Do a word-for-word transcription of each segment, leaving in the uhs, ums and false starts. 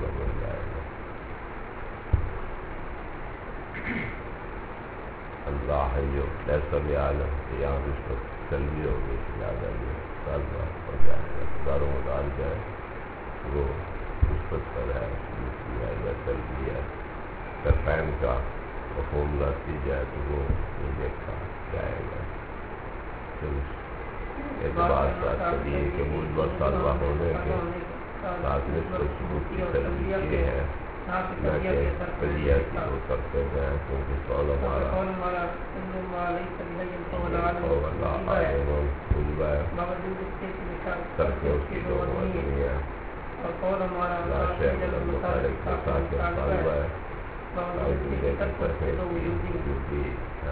طالبہ بن جائے گا. اللہ ہے جو ایسا بھی عالم یہاں رشوت سلبی ہو گئی زیادہ جو طالبہ ہو جائے گا. دار و مدار جائے وہ رشوت پر ہے، دوسری ہے یا سلبی ہے. ترفین کا مفہوم لاتی جائے تو وہ نہیں دیکھا جائے گا. تو اس اعتبار سے طبیعی کے موجودہ طالبہ ہونے کے ساتھ نسبت ثبوت کی سلبی یہ ہے نہ کہ قضیہ کی وہ کرتے ہیں کیونکہ قول ہمارا ترک اس کی دو موضوعی ہے لا شیء من المخالق کے ساتھ طالبہ ہے باوجود ہے کہ ترک اس کی وجودی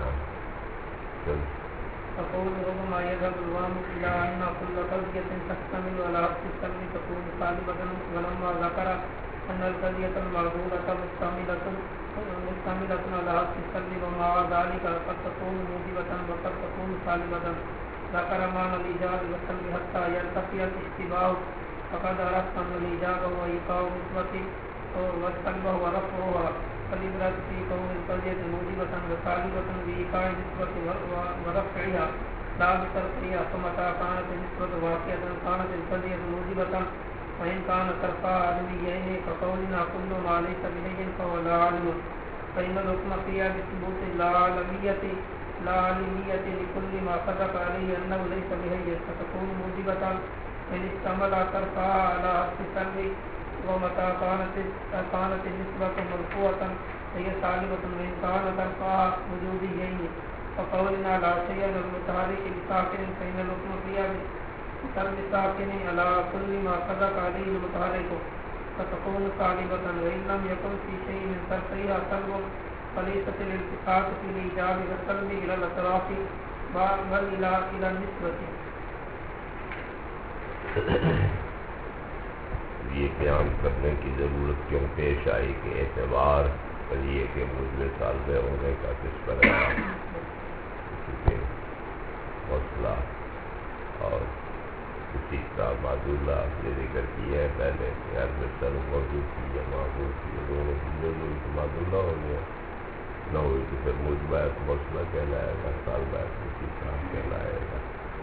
فقول ربما يذهب الوهم إلى أن كل قضية تحتمل على عكس السلم تكون طالبة ولما ذكر أن القضية المعذورة مشتملة مشتملة على عكس السلم ومع ذلك قد تكون موجبة وقد تكون طالبة ذكر معنى الإيجاب والسلب حتى يرتقي الاشتباه فقد عرفت أن الإيجاب هو إيقاع نسبة والسلب هو رفعها فالإبرة في كون القضية موجبة وطالبة بإيقاع نسبة ورفعها لا بترفعها فمتى كانت النسبة واقعة كانت القضية موجبة وإن كان ترفعها علميين كقولنا كل ما ليس بلي فهو لا علم فإن الحكم فيها بثبوت لا علمية لا علمية لكل ما صدق عليه أنه ليس بهي فتكون موجبة إن استعمل ترفعها على عكس السلب ومتى كانت كانت النسبة مرفوعة هي طالبة وإن كان ترفعها وجوديين فقولنا لا شيء للمتحرك بساكن فإن الحكم فيها بسلب ساكن على كل ما صدق عليه المتحرك فتكون طالبة وإن لم يكن في شيء من ترفعها سلب فليست الالتفات في الإيجاب والسلب إلى الأطراف بل إلى إلى النسبة. یہ بیان کرنے کی ضرورت کیوں پیش آئی کہ اعتبار قضیے کے موجب طالبہ ہونے کا کس پر ہے کیونکہ مسئلہ اور کسی کا معذولہ یہ ذکر کیا ہے پہلے کہ ہر مثل موجود تھی یا معذول تھی دونوں چیزیں جو تو معذولہ ہو گیا نہ ہوئی تو پھر موجبہ تو مسئلہ کہلائے گا طالبہ کسی کا کہلائے گا.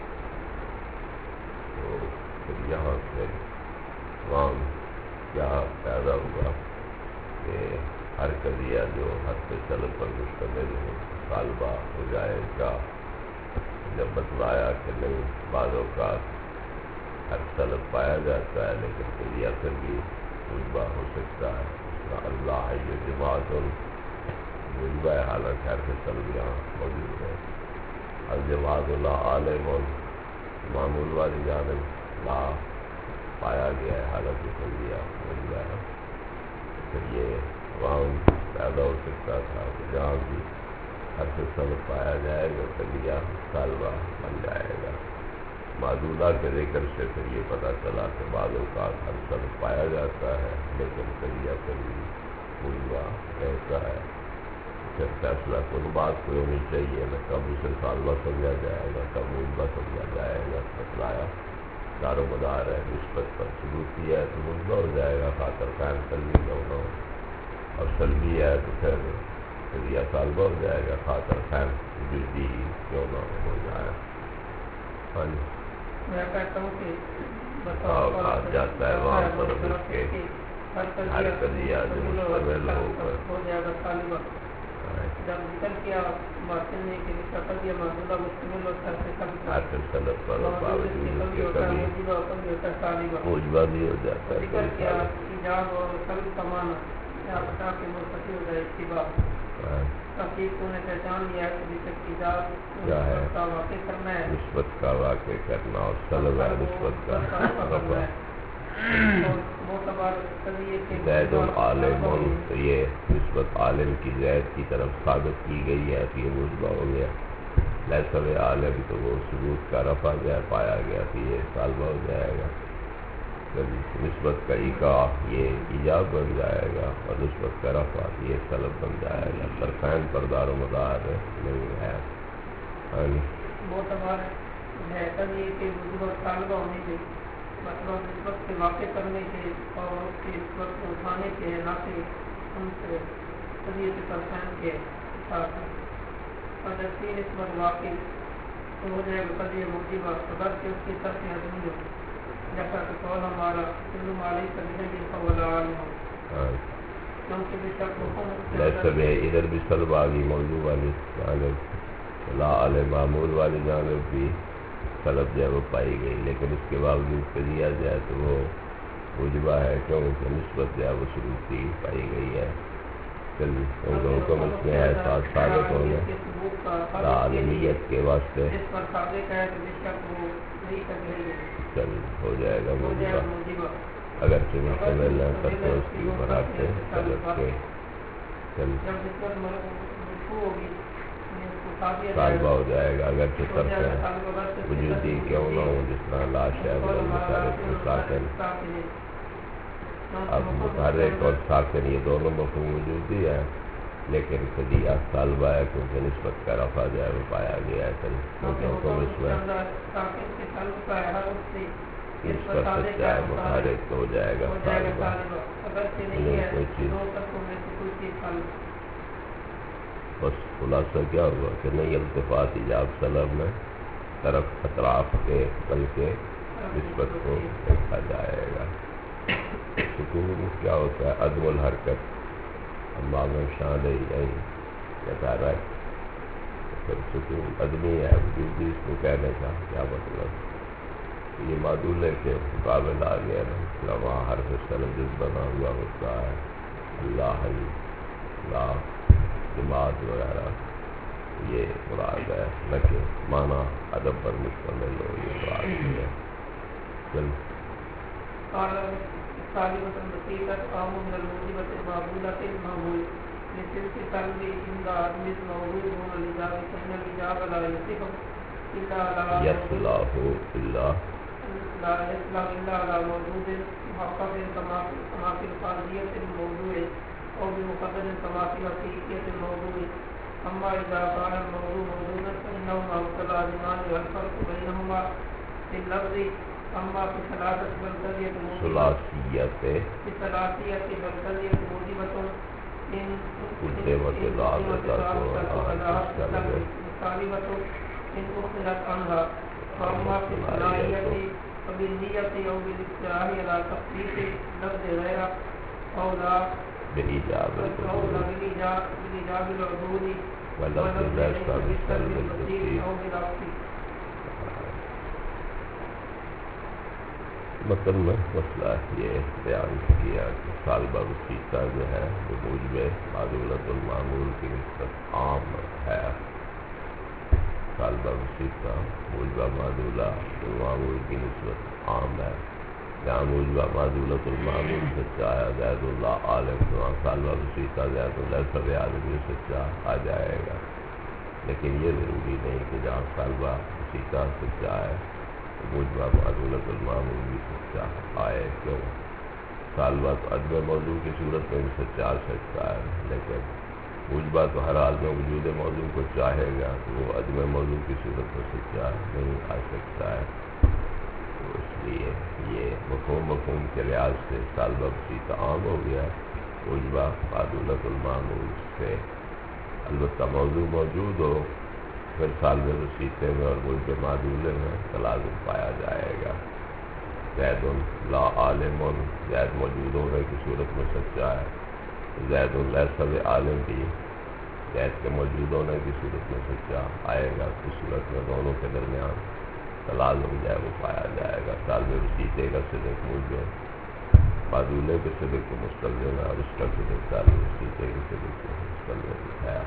تو پھر یہاں سے تمام کیا پیدا ہوا کہ ہر قضیہ جو حد سلب پر مشتمل ہو طالبہ ہو جائے گا. جب بتلایا کہ نہیں بعض اوقات ہر سلب پایا جاتا ہے لیکن قضیہ پھر بھی مجبہ ہو سکتا ہے. اس طرح اللہ ہے یہ جماعت مجبہ حالت ہر سلب یہاں موجود ہے. الجماعت اللہ عالم معمول والی جانب لا پایا گیا ہے حالت قضیہ مجبہ ہے. پھر یہ عوام پیدا ہو سکتا تھا کہ جہاں بھی ہر سلب پایا جائے گا قضیہ طالبہ بن جائے گا. معذولہ کے ذکر سے پھر یہ پتہ چلا کہ بعض اوقات ہر سلب پایا جاتا ہے لیکن قضیہ پھر بھی مجبہ رہتا ہے. پھر فیصلہ کن بات کو ہونی چاہیے نہ کب اسے طالبہ سمجھا جائے گا کب مجبہ سمجھا جائے گا. بتلایا دار و مدار ہے نسبت پر ثبوت کیا ہے تو مجبہ ہو جائے گا خاطر قائم سلبی نہ ہونا ہو اور سلبی ہے تو پھر قضیہ طالبہ ہو جائے گا خاطر قائم وجودی کیوں نہ ہو جائے. ہاں جی میں کہتا ہوں کہ کہا جاتا ہے وہاں پر اس کے ہر قضیہ جو مشتمل ہو کر جب ذکر کیا باطن نے کہ شکل یا معذولہ مشتمل ہوتا ہے ہر سلب پر باوجود کے کبھی موجبہ بھی ہو جاتا ہے. ذکر کیا ایجاب اور سلب کا معنی یا بتا کے مرتفع ہو جائے اتباع تحقیق کو نے پہچان لیا ہے کہ ایجاب کا واقع کرنا ہے نسبت کا واقع کرنا اور سلب ہے نسبت کا رفع. زید العالم یہ نسبت عالم کی زید کی طرف ثابت کی گئی ہے کہ یہ مجبہ ہو گیا. لیسا عالم تو وہ ثبوت کا رفع جائے پایا گیا کہ یہ طالبہ ہو جائے گا. نسبت کا ایقاع یہ ایجاب بن جائے گا اور نسبت کا رفع یہ سلب بن جائے گا. طرفین پر دار و مدار نہیں ہے. معتبر ہے قضیے کے وجود اور طالبہ ہونے کے مطلب اس وقت سے واقع کرنے کے اور اس کے اس وقت اٹھانے کے ناطے ان سے طبیعت پرسان کے ساتھ اور جب تین اس وقت واقع تو ہو جائے گا قدر مجیبہ اگر کہ اس کی طرف حضمی ہو جیسا کہ قول ہمارا کلو مالی سبیل جن کا ولا عالم ہو کیونکہ بے شک حکم لیسا میں ادھر بھی سلب آگی موضوع والی جانب لا علیہ معمول والی جانب بھی طلب جو ہے وہ پائی گئی، لیکن اس کے باوجود کہ دیا جائے تو وہ وجبہ ہے کیونکہ نسبت جو ہے وہ ثبوتی پائی گئی ہے۔ چلیے کیونکہ حکم اس میں ہے ساتھ ثابت ہونا عالمیت کے واسطے چل ہو جائے گا وجبہ اگرچہ مستمل ہے تب تو اس کی بناتے طلب کے چل طالبہ ہو جائے گا اگرچہ طرف ہے وجودی کیوں نہ ہوں جس طرح لاش ہے متحرک و ساکن، اب متحرک اور ساکن یہ دونوں مفہوم وجودی ہے لیکن قدیہ طالبہ ہے کیونکہ نسبت کا رفع جو ہے وہ پایا گیا ہے کیونکہ حکم اس میں اس پر سچا ہے متحرک تو ہو جائے گا طالبہ نہیں کوئی چیز۔ بس خلاصہ کیا ہوا کہ نہیں التفات ایجاب سلب میں طرف اطراف کے بلکہ نسبت کو دیکھا جائے گا۔ سکون کیا ہوتا ہے؟ عدم الحرکت اما میں شان یہی کہتا ہے پھر سکون عدمی ہے وجودی اس کو کہنے کا کیا مطلب؟ یہ معدولے کے مقابل آ گیا نا وہاں حرف سلب جس بنا ہوا ہوتا ہے اللہ اللہ جماعت وغیرہ یہ مراد ہے نہ کہ معنی ادب پر مشتمل ہو، یہ مراد ہے۔ چل یصلح اللہ لا يصلح الا على موجود محقق كما كما في القاضية الموضوع او بمقدر كما في حقيقية الموضوع، اما اذا كان الموضوع موجودا فانهما متلازمان والفرق بينهما في اللفظ، اما في ثلاثة بلقية ثلاثیت في ثلاثية بلقية موجبة ان قدمت العادة مطالبة ان اخذت عنها، واما في الثنائية فبالنية او بالاقتراح على تخصيص لفظ غير او لا بإيجاب بالإيجاب العدود ولفظ ليس بالسلب البصير او بالعكس۔ مطلب میں مسئلہ یہ بیان کیا کہ طالبہ وسیطہ جو ہے وہ موجب معدولۃ المعمول کی نسبت عام ہے۔ طالبہ وسیطہ موجبہ معدولہ المعمول کی نسبت عام ہے، جہاں موجبہ معدولۃ المعمول سچا ہے زید اللہ عالم وہاں طالبہ وسیطہ زید اللہ سب عالم میں سچا آ جائے گا، لیکن یہ ضروری نہیں کہ جہاں طالبہ وسیطہ سچا ہے موجبہ معدولۃ المعمول بھی سچا آئے، کیوں؟ طالبہ تو عدم موضوع کی صورت میں بھی سچا آ سکتا ہے، لیکن موجبہ تو ہر حال میں وجود موضوع کو چاہے گا تو وہ عدم موضوع کی صورت میں سچا نہیں آ سکتا ہے، تو اس لیے یہ مفہوم مفہوم کے لحاظ سے طالبہ وسیطہ عام ہو گیا موجبہ معدولۃ المعمول سے۔ البتہ موضوع موجود ہو پھر طالبہ وسیطے میں اور موجب معدولے میں تلازم پایا جائے گا۔ زید لا عالم زید موجود ہونے کی صورت میں سچا ہے، زید لیس بعالم بھی زید کے موجود ہونے کی صورت میں سچا آئے گا، اس صورت میں دونوں کے درمیان تلازم جو ہے وہ پایا جائے گا۔ طالب وسیطے کا صدق موجب معدولے کے صدق کو مستلزم ہے اور اس کا صدق طالب وسیطے کے صدق کو مستلزم دکھایا۔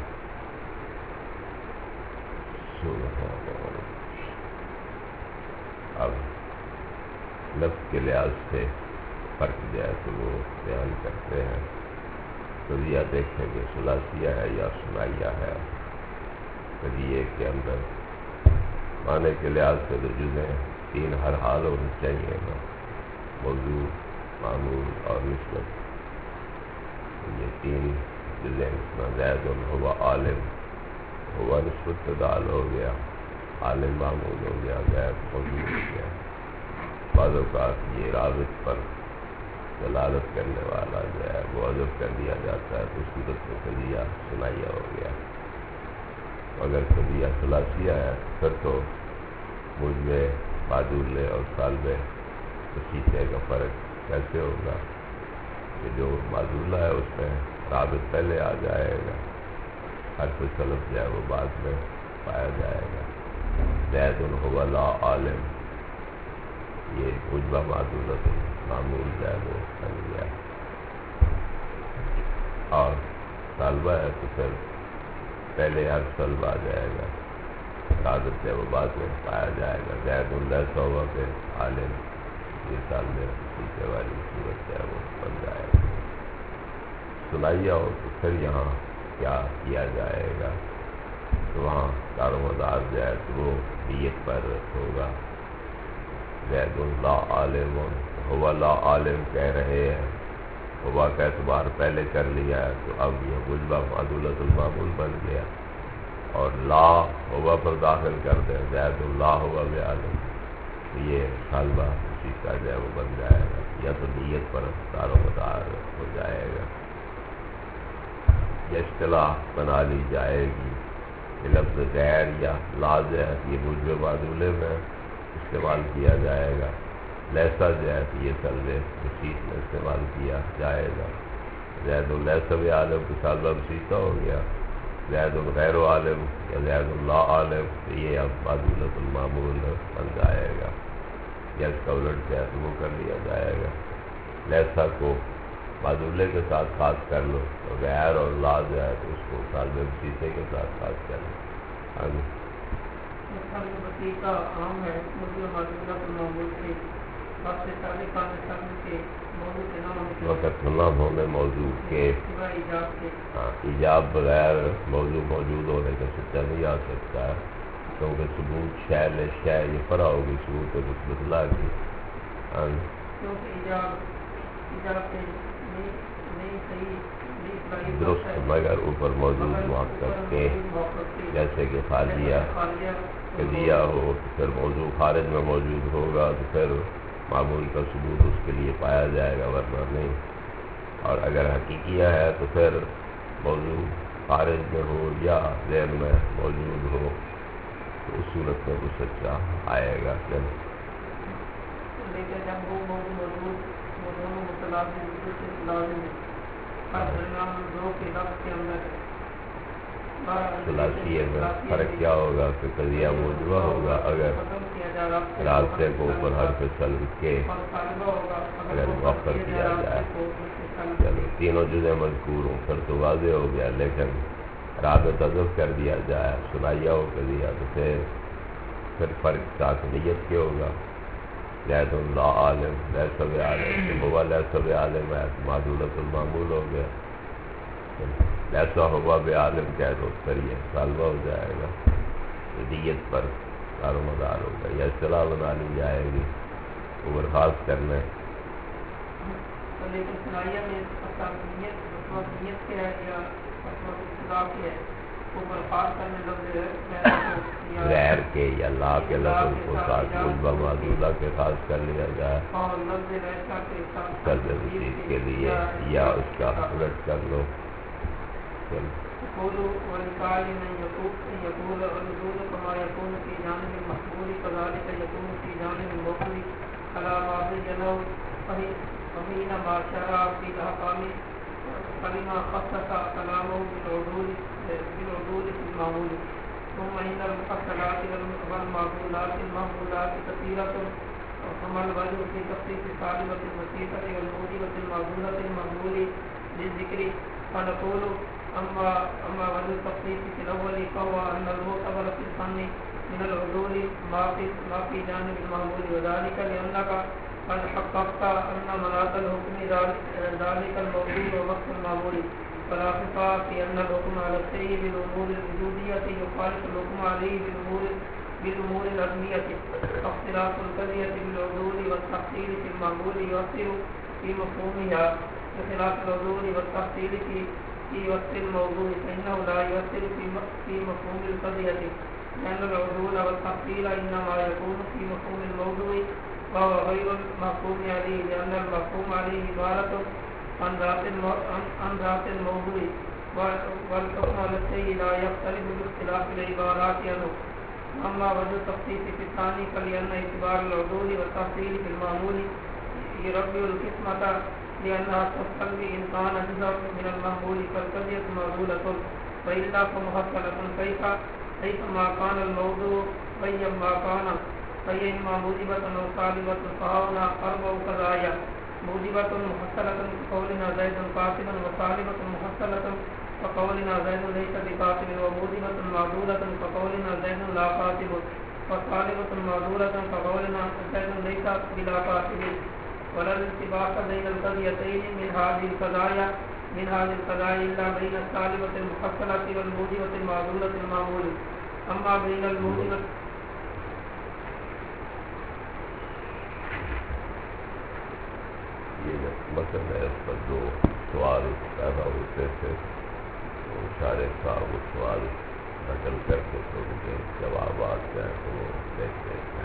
اب لفظ کے لحاظ سے فرق جو ہے تو وہ بیان کرتے ہیں، قضیہ دیکھیں گے ثلاثیہ ہے یا ثنائیہ ہے۔ قضیے کے اندر معنی کے لحاظ سے تو جزیں تین ہر حال ہونی چاہیے نا، موضوع معمول اور نسبت، یہ تین جزیں اس میں زید ہوا عالم ہوا نسبت دال ہو گیا، عالم معمول ہو گیا، زید موجود ہو گیا۔ بعض اوقات یہ رابط پر دلالت کرنے والا جو ہے وہ حذف کر دیا جاتا ہے تو اس صورت میں قضیہ ثنائیہ ہو گیا. اگر قضیہ ثلاثیہ ہے پھر تو مجمع معدولے اور سالبے وسیطے کا فرق کیسے ہوگا کہ جو معدولہ ہے اس میں رابط پہلے آ جائے گا، حرف سلف جو ہے وہ بعد میں پایا جائے گا. زید هو لا عالم، یہ مجمع معدولۃ معمول جو ہے وہ بن گیا. اور سالبہ ہے تو پھر پہلے حرف سلب آ جائے گا، رابط جو ہے وہ بعد میں پایا جائے گا. زید لیس ہوا پہ عالم، یہ سالبے وسیطے والی صورت جو ہے وہ بن جائے گا. ثنائیہ ہو تو پھر یہاں کیا کیا جائے گا؟ تو وہاں دار و مدار جو ہے تو وہ نیت پر ہوگا. زید لا عالم، ہوا لا عالم کہہ رہے ہیں، ہوا کا اعتبار پہلے کر لیا ہے تو اب یہ مجمع معدولۃ المعمول بن گیا. اور لا ہوا پر داخل کر دیں زید لا ہوا بعالم تو یہ سالبہ اسی کا جو ہے وہ بن جائے گا، یا تو نیت پر دار و مدار ہو جائے گا. یہ اصطلاح بنا لی جائے گی کہ لفظ غیر یا لا جو ہے یہ مجمع معدولے میں استعمال کیا جائے گا. لیسا جو ہے یہ سالبے وسیط میں استعمال کیا جائے گا. زید لیس بعالم کی سالبہ وسیطہ ہو گیا. زید غیر عالم یا زید لا عالم تو یہ اب معدولۃ المعمول بن جائے گا، یا اس کا الٹ جو ہے تو وہ کر لیا جائے گا. لیسا کو معدولے کے ساتھ خاص کر لو تو غیر اور لا جو ہے تو اس کو سالبے وسیطے کے ساتھ خاص کر لو. آگے وسیطہ عام ہے مجمع معدولۃ المعمول سے وقت تعلق آنے سامنے کے موضوع کے نام وقت نہ ہونے موضوع کے ایجاب کے ہاں ایجاب بغیر موضوع موجود ہونے کا سچا نہیں آ سکتا ہے، کیونکہ ثبوت شے لے شے یہ فرا ہوگی ثبوت مثبت لا کی. کیونکہ ایجاب ایجاب سے نہیں نہیں صحیح نہیں درست مگر اوپر موجود محقق کے، جیسے کہ خالیہ قضیہ ہو تو پھر موضوع خارج میں موجود ہوگا تو پھر معمول کا ثبوت اس کے لیے پایا جائے گا ورنہ نہیں. اور اگر حقیقیہ ہے تو پھر موضوع خارج میں ہو یا ذہن میں موجود ہو تو اس صورت میں وہ سچا آئے گا. لیکن جب وہ موضوع موجود وہ دونوں متلازم سے لازم ہے ہر درمیان دو کے لفظ کے اندر ثلاثیہ میں فرق کیا ہوگا کہ قضیہ موجودہ ہوگا اگر رابطے کو اوپر حرف سلب کے اگر مؤخر کیا جائے. چلو تینوں جزء مذکور ہوں پھر تو واضح ہو گیا، لیکن رابط حذف کر دیا جائے ثنائیہ ہو قضیہ تو پھر پھر فرق ساکنیت کے ہوگا. زید لا عالم لیس بعالم ہوا لیس بعالم ہے معدولۃ المعمول ہو گیا. لیسا ہوا بعالم کہہ دو پھر یہ سالبہ ہو جائے گا، نیت پر دار و مدار ہوگا. یا اصطلاح بنا لی جائے گی اوپر خاص کرنے. لیکن ثنائیہ میں نیت مطلب نیت کیا ہے یا مطلب اصطلاح کیا ہے اوپر خاص کرنے لفظ غیر کے یا لا کے لفظ کو ساتھ مجمع معدولہ کے خاص کر لیا جائے اور لفظ لیسا کے ساتھ سالبے وسیط کے لیے یا اس کا الٹ کر لو. يقول والقائل من يقول يقول الرسول كما يكون في جانب المحمول كذلك يكون في جانب الموصول على ما بينه فحين ما شرع في الأحكام فلما خصص كلامه بالعدول بالعدول في المعمول. ثم إن المفصلات والمعقولات المعمولات كثيرة فما الوجه في تخصيص السالبة الوسيطة والموجبة المعقولة المعمول للذكر فنقول أما أما وجه التخصيص في الأول فهو أن المعتبر في الفن من العدول ما في ما في جانب المعمول، وذلك لأنك قد حققت أن مناط الحكم ذلك الموضوع ووقت المعمول. فلا خفاء في أن الحكم على الشيء بالأمور الوجودية يخالف الحكم عليه بالأمور بالأمور العلمية. اختلاف القضية بالعدول والتحصيل في المعمول يؤثر في مفهومها بخلاف العدول والتحصيل في في وقت الموضوع فإنه لا يؤثر في في مفهوم القضية، لأن العدول والتحصيل إنما يكون في مفهوم الموضوع وهو غير المحكوم عليه لأن المحكوم عليه عبارة عن ذات عن ذات الموضوع والحكم على الشيء لا يختلف باختلاف العبارات عنه. أما وجه التخصيص في الثاني فلأن اعتبار العدول والتفصيل في المعمول يربي القسمة لأنها تستلزم إن كان جزء من المعمول فالقضية معلولة وإلا فمحصلة كيف كيفما كان الموضوع وأيما كان فإما موجبة أو سالبة فهنا أربع قضايا موجبة محصلة كقولنا زيد قاتلا وسالبة محصلة كقولنا زيد ليس بقاتل وموجبة معدولة كقولنا زيد لا قاتل وسالبة معدولة كقولنا زيد ليس بلا قاتل. ولا الالتباس بين القضيتين من هذه القضايا من هذه القضايا إلا بين السالبة المحصلة والموجبة المعدولة المعمول. أما بين الموجبة یہ متن ہے، اس پر جو سوال پیدا ہوتے تھے وہ شارح صاحب وہ سوال نقل کر کے تو ان کے جوابات جو ہیں تو وہ دیکھتے ہیں.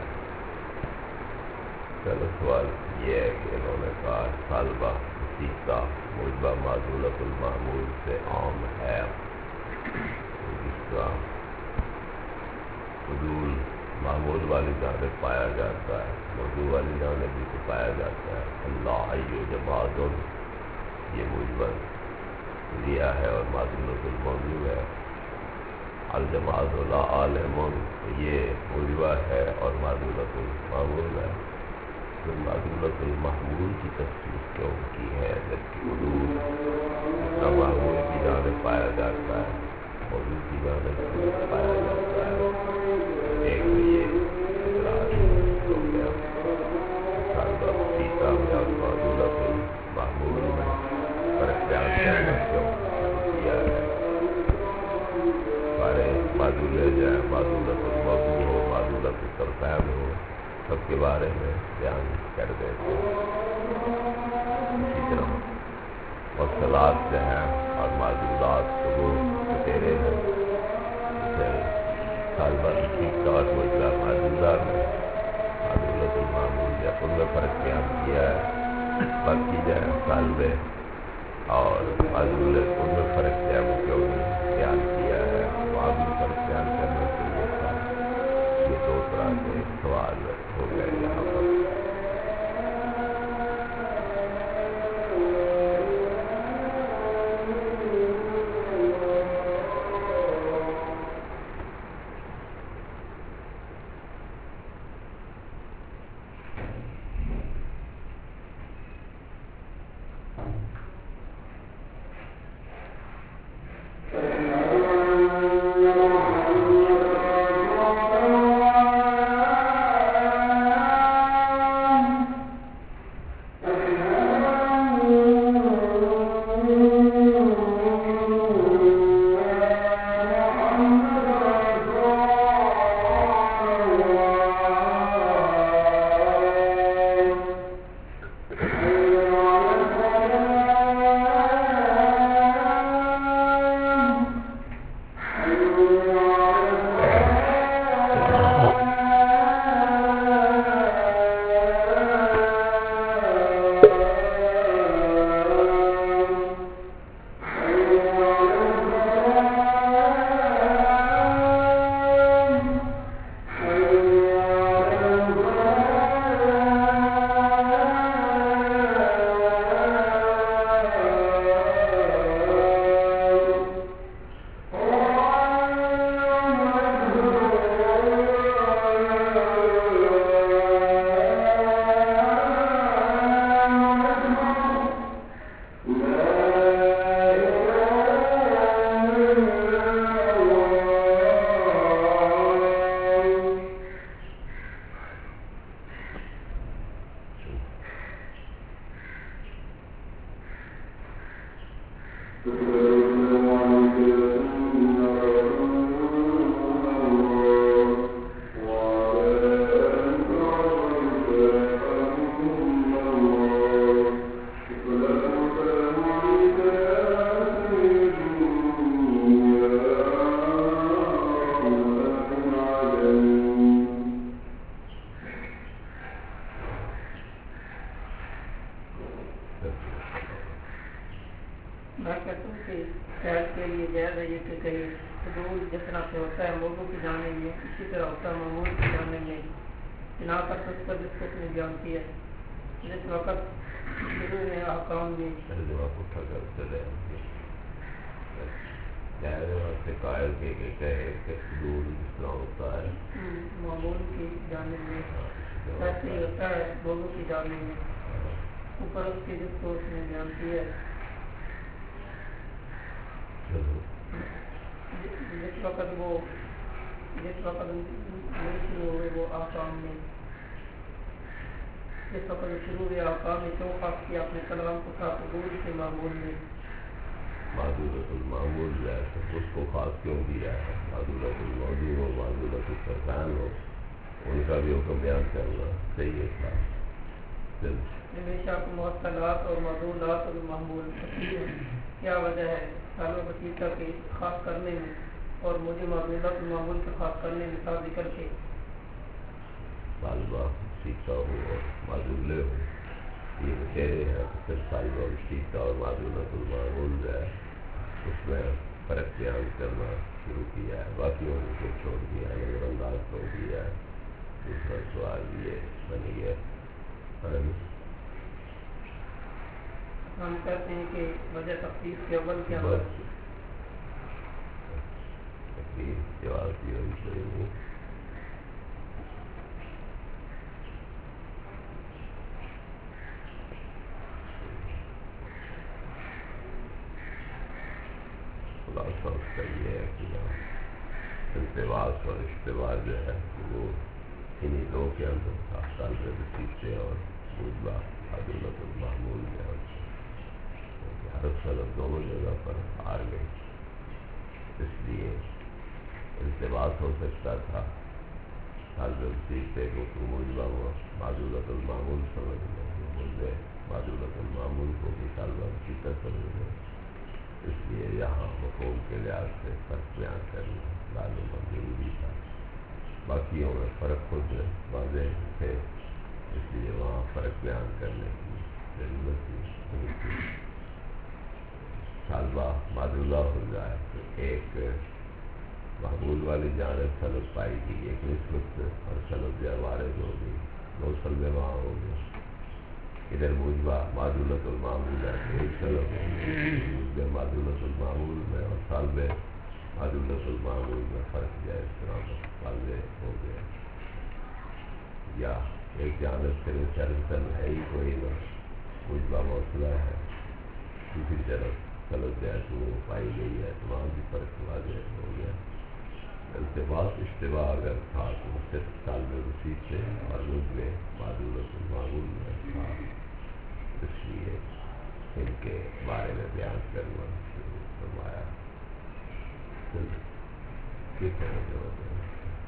پہلا سوال یہ ہے کہ انہوں نے کہا سالبہ سیکھا موجبہ معدولۃ المعمول سے عام ہے، جس کا حدول معمول والی جانب پایا جاتا ہے، موضوع والی جانب بھی تو پایا جاتا ہے. اللہ ایو جماعت یہ موجبہ لیا ہے اور معدولۃ الموضوع ہے. الجماعت لا عالم یہ موجبہ ہے اور معدولۃ المعمول ہے. تو معدولۃ المحمول کی تفصیل کیوں کی ہے جبکہ حدول اس کا معمول کی جانب پایا جاتا ہے، موضوع کی جانب پایا جاتا ہے. ایک تو یہ اعتراض ہو گیا سالبہ سیتا میں اور معدولۃ المحمول میں فرق بیان کرنا کیوں کیا ہے. سارے معدولے جو ہے معدولۃ الموضوع ہو معدولۃ الطرفین ہو سب کے بارے میں بیان کر دیتے ہیں. اسی طرح مفصلات جو ہیں اور معدولات تو وہ تیرے ہیں، جیسے سالبہ سیکھتا اور موجبہ معدولات میں معدولۃ المعمول یا ان میں فرق بیان کیا ہے. باقی جو ہے سالبے اور معدولے ان میں فرق کیا وہ کیوں نہیں بیان کیا ہے. وہاں بھی فرق بیان کرنے کے لیے تھا. یہ دو طرح کے سوال ہو گئے یہاں پر. میں کہتا ہوں کہ خیر کے لیے جائز ہے یہ کہ کہیں حدود جس طرح سے ہوتا ہے موضوع کی جانب میں اسی طرح ہوتا ہے معمول کی جانب میں بنا کر تو اس پر جس کو اس نے بیان کیا ہے جس وقت شروع میں احکام میں اٹھا کر چلے سے قائل کے کہ کہے کہ حدود جس طرح ہوتا ہے معمول کی جانب میں ایسے ہی ہوتا ہے موضوع کی جانب میں اوپر اس کے جس کو اس نے بیان کیا ہے جس وقت وہ جس وقت شروع ہوئے وہ آکام میں جس وقت شروع ہوئے آکام میں کیوں خاص کیا اپنے کلام کو تھا حدود کے معمول میں معذورت المعمول جو ہے اس کو خاص کیوں دیا ہے معذورت الموضوع ہو معذورت الفرقان ہو ان کا بھی حکم بیان کرنا صحیح تھا ہمیشہ معطلات اور معدولات اور معمول کیا وجہ ہے سالوں بسیطہ کے خاص کرنے میں اور مجھے معدولات المعمول کے خاص کرنے میں خاص ذکر کے طالبہ سیکھتا ہو اور معذولے ہو یہ کہہ رہے ہیں کہ پھر طالبہ سیکھتا اور معذولات المعمول جو ہے اس میں فرق بیان کرنا شروع کیا ہے باقیوں کو چھوڑ دیا ہے نظر انداز چھوڑ دیا ہے دوسرا سوال یہ بنی ہے ہم کہتے ہیں کہ وجہ تخصیص کے اول کیا تکلیف جواب کی ہوئی کوئی نہیں خلاصہ اس کا یہ ہے کہ التباس اور اشتباہ جو ہے وہ انہی دو کے اندر تھا طالب بسیطے اور موجبہ عدولت المعمول میں حرف صلب دونوں جگہ پر آ گئی اس لیے التباس ہو سکتا تھا طالب بسیطے کو تو موجبہ وہ معدولت المعمول سمجھ لیں مجھے معدولت المعمول کو بھی طالب بسیطہ سمجھ لیں اس لیے یہاں مفہوم کے لحاظ سے فرق بیان کرنا لازم اور ضروری تھا باقیوں میں فرق خود واضح تھے اس لیے وہاں فرق بیان کرنے کی ضرورت تھی طالبہ معذولہ ہو جائے تو ایک محمول والی جانب سلب پائی گئی ایک نسبت اور سلب جو وارد ہوگی دو سلبیں وہاں ہوگی ادھر موجبہ معذولت المعمول ہے ایک سلب ہوگی معذولت المعمول میں اور طالب معذولت المعمول میں فرق جائے اس طرح واضح ہو گیا یا ایک جانب سے سلسل ہے ہی کوئی نہ موجبہ موصلہ ہے دوسری طرف سلب جائے تو وہ پائی گئی ہے تو وہاں بھی فرق واضح ہو گیا التباس اشتباہ اگر تھا تو صرف طالب رسید سے اور مجھ میں معذولت المعمول میں تھا اس لیے ان کے بارے میں بیان کرنا شروع فرمایا یہ کہنا ضرورت ہے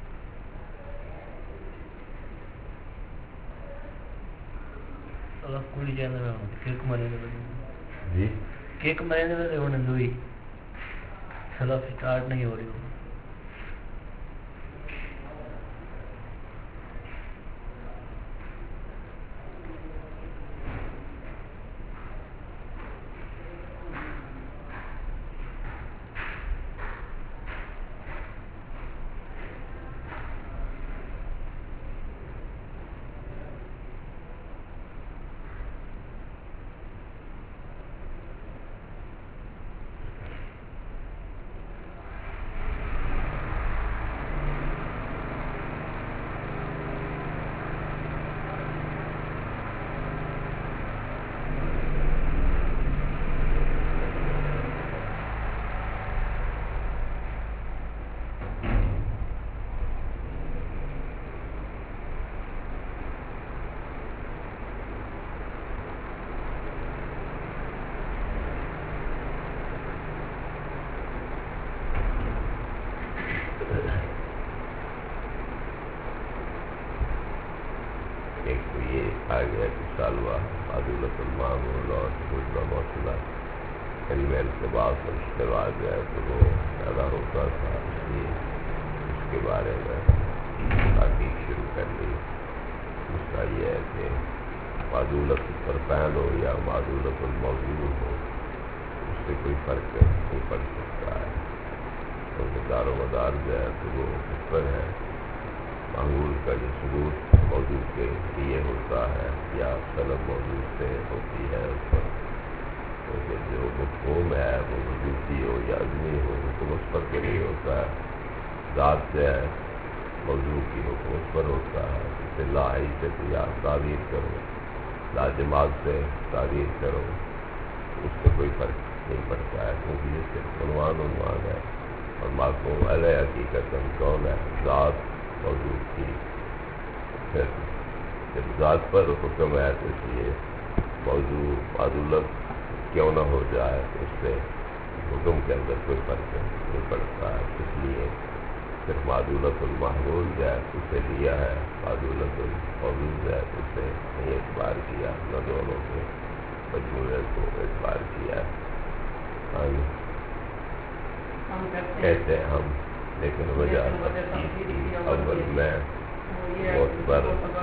کلی جانا کیک مرینے جی کیک مرینے والے ہونے دوئی سلف اسٹارٹ نہیں ہو رہی ہو معذولت المعمول اور مجبہ موصلہ ان میں التباس اور اشتباہ جو ہے تو وہ زیادہ ہوتا تھا اس لیے اس کے بارے میں تحقیق شروع کر لی اس کا یہ ہے کہ معذولت الفرقان ہو یا معذولت الموضوع ہو اس سے کوئی فرق نہیں پڑ سکتا ہے، کیونکہ دار و مدار جو ہے تو وہ اس پر ہے معمول کا جو ثبوت موضوع کے لیے ہوتا ہے یا طلب موضوع سے ہوتی ہے اس پر، کیونکہ جو مفہوم ہے وہ وجودی ہو یا عزمی ہو حکم اس پر کے لیے ہوتا ہے، ذات سے ہے موضوع کی حکم اس پر ہوتا ہے، جسے لا عی سے یا تعبیر کرو، لا جماعت سے تعبیر کرو، اس سے کوئی فرق نہیں پڑتا ہے، کیونکہ یہ صرف عنوان عنوان ہے اور معقوم علیہ حقیقت کون ہے؟ ذات موضوع کی۔ پھر جب ذات پر حکم ہے تو اس لیے موضوع معذولت کیوں نہ ہو جائے تو اس سے حکم کے اندر کوئی فرق نہیں پڑتا ہے، اس لیے صرف معذولت المحمول جو ہے اسے لیا ہے، معذولت الموضوع جو ہے اسے نہیں اعتبار کیا، نہ دونوں کے مجموعے کو اعتبار کیا ہے، کہتے ہیں ہم، لیکن وجہ اول میں معتبر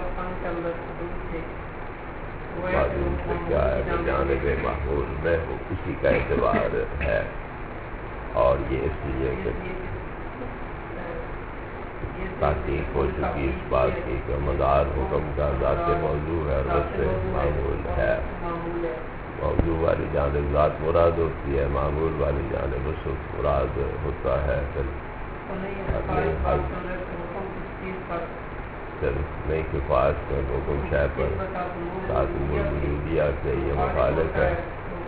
معلوم سے کیا ہے کہ جانب محمول میں ہو اسی کا اعتبار ہے، اور یہ اس لیے کہ تحقیق ہو چکی اس بات کی کہ مدار حکم کا ذات موضوع ہے اور اس سے معمول ہے، موضوع والی جانب ذات مراد ہوتی ہے، معمول والی جانب اس مراد ہوتا ہے، پھر نہیں کفایت میں حکم شے پر ساتھ موجودیہ کے یہ مخالف ہے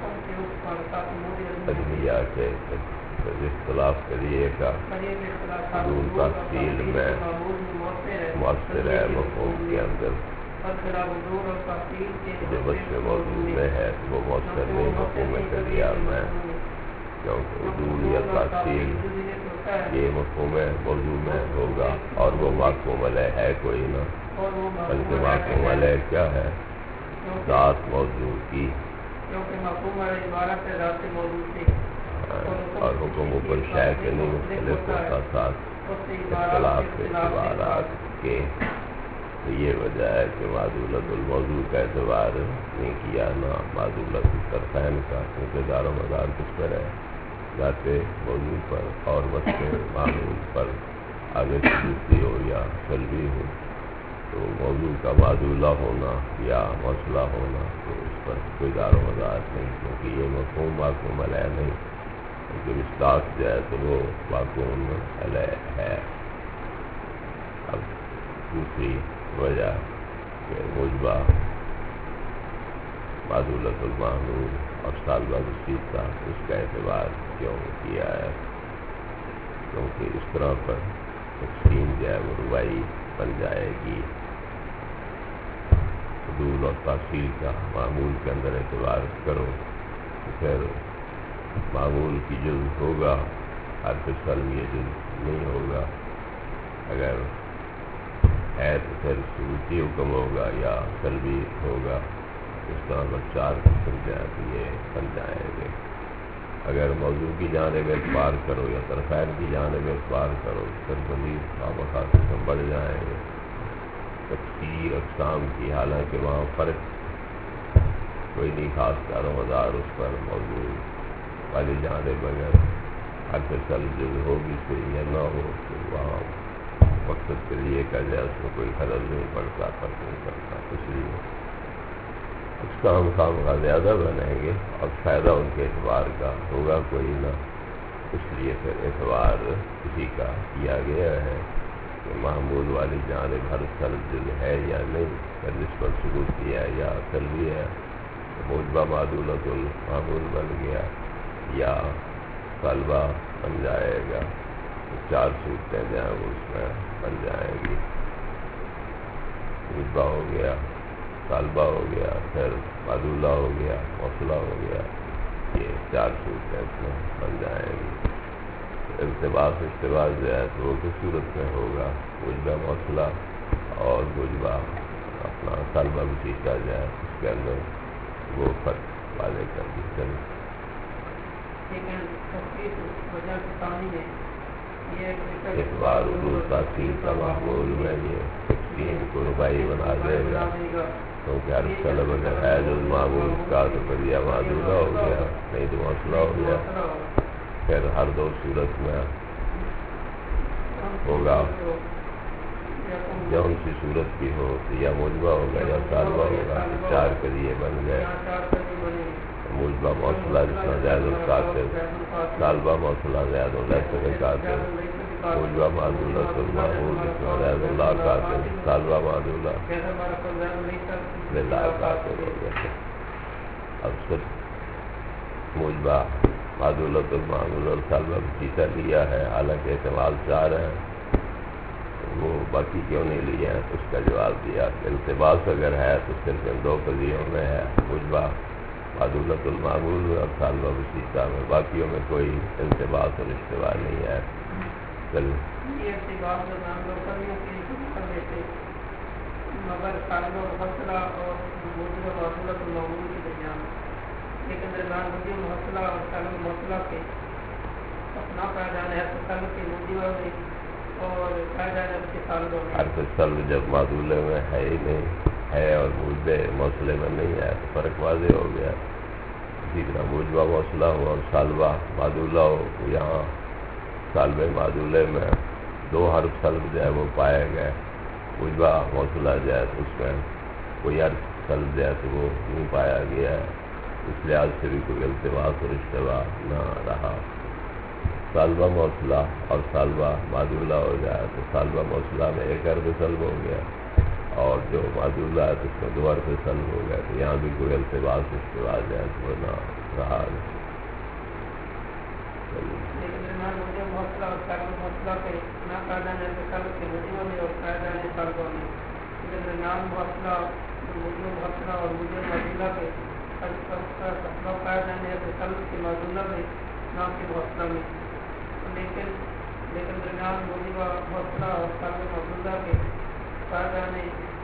عدمیہ کے اختلاف کریے کا حضور تفصیل میں مؤثر ہے مفہوم کے اندر، جو وصف موضوع میں ہے وہ مؤثر نہیں مفہوم کریہ میں، کیونکہ حضور یا تفصیل یہ مفہوم موضوع میں ہوگا اور وہ معقوم علیہ ہے کوئی نہ، بلکہ معقوم علیہ کیا ہے؟ ذات موضوع کی، اور حکم اوپر شے کے نہیں مختلف ہوتا ساتھ اختلاف کے اعتبارات کے، تو یہ وجہ ہے کہ معذولت الموضوع کا اعتبار نہیں کیا، نہ معذولت الطرفین کا، کیونکہ دار و مدار کس پر ہے؟ ذات موضوع پر، اور وصف معمول پر، آگے ثبوتی ہو یا سلبی ہو تو موضوع کا معذولہ ہونا یا مسئلہ ہونا تو اس پر کوئی دار و مدار نہیں، کیونکہ یہ مفہوم معقوم علیہ نہیں، کیونکہ مصداق جو ہے تو وہ معقوم علیہ ہے۔ اب دوسری وجہ کہ موجبہ معذولت المحمول اور سالبہ وسیطہ اس کا اعتبار کیوں کیا ہے؟ کیونکہ اس طرح پر تقسیم جو ہے وہ رباعی بن جائے گی، حدود اور تحصیل کا معمول کے اندر اعتبار کرو تو پھر معمول کی جز ہوگا، حرف سلب یہ جز نہیں ہوگا، اگر ہے تو پھر ثبوتی حکم ہوگا یا سلبی ہوگا، اس طرح پر چار قسم جو ہے تو یہ بن جائیں گے۔ اگر موضوع کی جانب اعتبار کرو یا طرفین کی جانب اعتبار کرو پھر مزید خامخواہ قسم بڑھ جائیں گے، تکثیر اقسام کی، حالانکہ وہاں فرق کوئی نہیں خاص دار و مدار اس پر موضوع والی جانب اگر حرف سلب جز ہوگی صحیح یا نہ ہو تو وہاں مقصد کے لیے کا جائے اس میں کوئی خلل نہیں پڑتا، فرق نہیں پڑتا، اس لیے اس کا ہم خامخواہ زیادہ بنائیں گے اور فائدہ ان کے اعتبار کا ہوگا کوئی نہ، اس لیے پھر اعتبار کسی کا کیا گیا ہے کہ معمول والی جانب ہر سلب جز ہے یا نہیں، پھر جس پر ثبوت کیا ہے یا سلبی ہے تو موجبہ معذولت المعمول بن گیا یا طالبہ بن جائے گا، تو چار صورتیں جو ہیں وہ اس میں بن جائیں گی، موجبہ ہو گیا، طالبہ ہو گیا، پھر معذولہ ہو گیا، موصولہ ہو گیا، یہ چار صورتیں اس میں بن جائیں گی۔ التباس اشتباس جو ہے تو وہ کس صورت میں ہوگا؟ موجبہ موصولہ اور موجبہ اپنا طالبہ وسیطہ جو ہے اس کے اندر وہ فرق والے کر دی چلے۔ اعتبار حدود تاثیر کا معمول میں یہ تقسیم کو رباعی بنا دے گا، کیونکہ ہر طلب اگر ہے جو معمول کا تو پھر یہ معذولہ ہو گیا، نہیں تو موصلہ ہو گیا. پھر ہر دو صورت میں ہوگا یا ان کی صورت کی ہو تو یا موجبہ ہوگا یا طالبہ ہوگا. چار قضیے بن گئے. موجبہ موصلہ جس میں زید القاتل، طالبہ موصلہ زید اللیس قاتل، موجبہ معدولۃ المعمول جس میں زید اللہ قاتل، طالبہ معدولہ للہ قاتل ہو گیا. اب صرف موجبہ معدولۃ المعمول اور طالبہ بسیطہ لیا ہے، حالانکہ احتمال چار ہیں، وہ باقی کیوں نہیں لیا ہے؟ اس کا جواب دیا کہ التباس اگر ہے تو صرف ان دو قضیوں میں ہے، موجبہ معدولۃ المعمول میں اور طالبہ بسیطہ میں، باقیوں میں کوئی التباس اور اشتباہ نہیں ہے. چلیے مگر طالبہ محصلہ اور موجودہ معدولۃ المعمول کے درمیان لیکن درمیان مجھے محصلہ اور طالب محصلہ کے اپنا پایا جانا ہے تو طالب کے موجودہ میں اور پایا جانا ہے کہ طالبہ میں حرف سلب جب معدولے میں ہے ہی نہیں ہے اور موجبہ موصلے میں نہیں ہے تو فرق واضح ہو گیا. اسی طرح موجبہ موصلہ ہو اور طالبہ معدولہ ہو تو یہاں طالب معدولے میں دو حرف سلب جو ہے وہ پائے گئے. موجبہ موصلہ جو ہے تو اس میں کوئی حرف سلب جو ہے تو وہ نہیں پایا گیا ہے، اس لحاظ سے بھی کوئی التباس اور اشتباہ نہ رہا. طالبہ موصلہ اور طالبہ معدولہ ہو جائے تو طالبہ موصلہ میں ایک حرف سلب ہو گیا اور جو معدولہ ہے تو اس میں دو حرف سلب ہو گیا، تو یہاں بھی کوئی التباس اشتباہ جو ہے تو نہ رہا. مجھے محصلہ اور طالب محصلہ کے نہ پایا جانے کے طالب کے موجودہ میں اور پایا جانے طالبہ میں لیکن نام محصلہ موجودہ محصلہ اور مجھے معدولہ کے پایا جانے کے طالب کے معدولہ میں نام کے محصلہ میں لیکن لیکن درمیان موجودہ محصلہ اور طالب معدولہ کے پایا جانے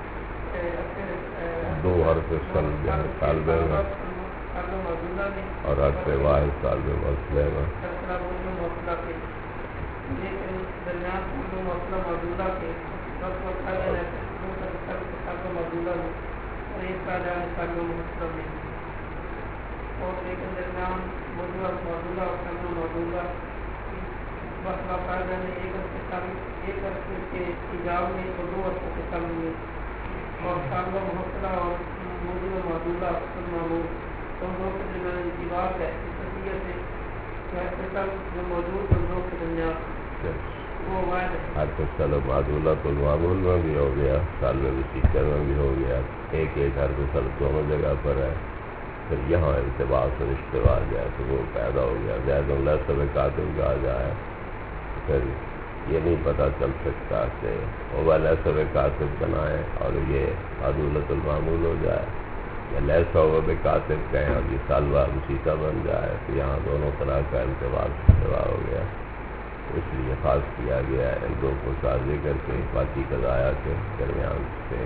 دو حرف سلب ہے طالب معدولہ میں اور حرف واحد طالب موصلے میں محصلہ کے لیکن درمیان طالب محصلہ معدولہ کے پایا جانے طالب معدولہ میں اور ایک پایا جانے طالب محصلہ میں اور لیکن درمیان موجودہ معدولہ اور طالب معدولہ مسئلہ پایا جانے ایک عرصے طالب ایک عرصے کے ایجاب میں اور دو عرصے کے طالب میں اور طالبہ محصلہ اور موجودہ معدولہ معمول ان دو کے درمیان انتباہ ہے. اس نتیجے سے جو موجود ان دو کے درمیان وہ واحد ہے. حرف سلب معدولہ تو معمول میں بھی ہو گیا، طالب بسیطہ میں بھی ہو گیا، ایک ایک حرف سلب دونوں جگہ پر ہے. پھر یہاں التباس اور اشتباہ جائے تو وہ پیدا ہو گیا. زید اللہ سب قاتل کہا جائے پھر یہ نہیں پتہ چل سکتا کہ وہ سب قاتل بنائے اور یہ معدولۃ المعمول ہو جائے یا لیسا ہوا بے کاتب کہیں اور یہ طالبہ بسیطہ بن جائے، تو یہاں دونوں طرح کا التباس اشتباہ ہو گیا. اس لیے خاص کیا گیا ہے ان دو کو سازی کر کے باقی قضایا کے درمیان سے.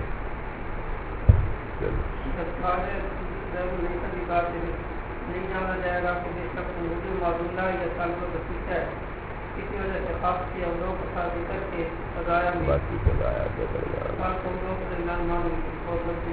نہیں جانا جائے گا کہ بے شک موجود معدولہ یا طالبہ بسیطہ ہے، کسی وجہ سے خاص کی ہم لوگ کو شادی کر کے قضایا میں باقی قضایا کے درمیان خاص ہم لوگ کے درمیان معلوم بہت لمبی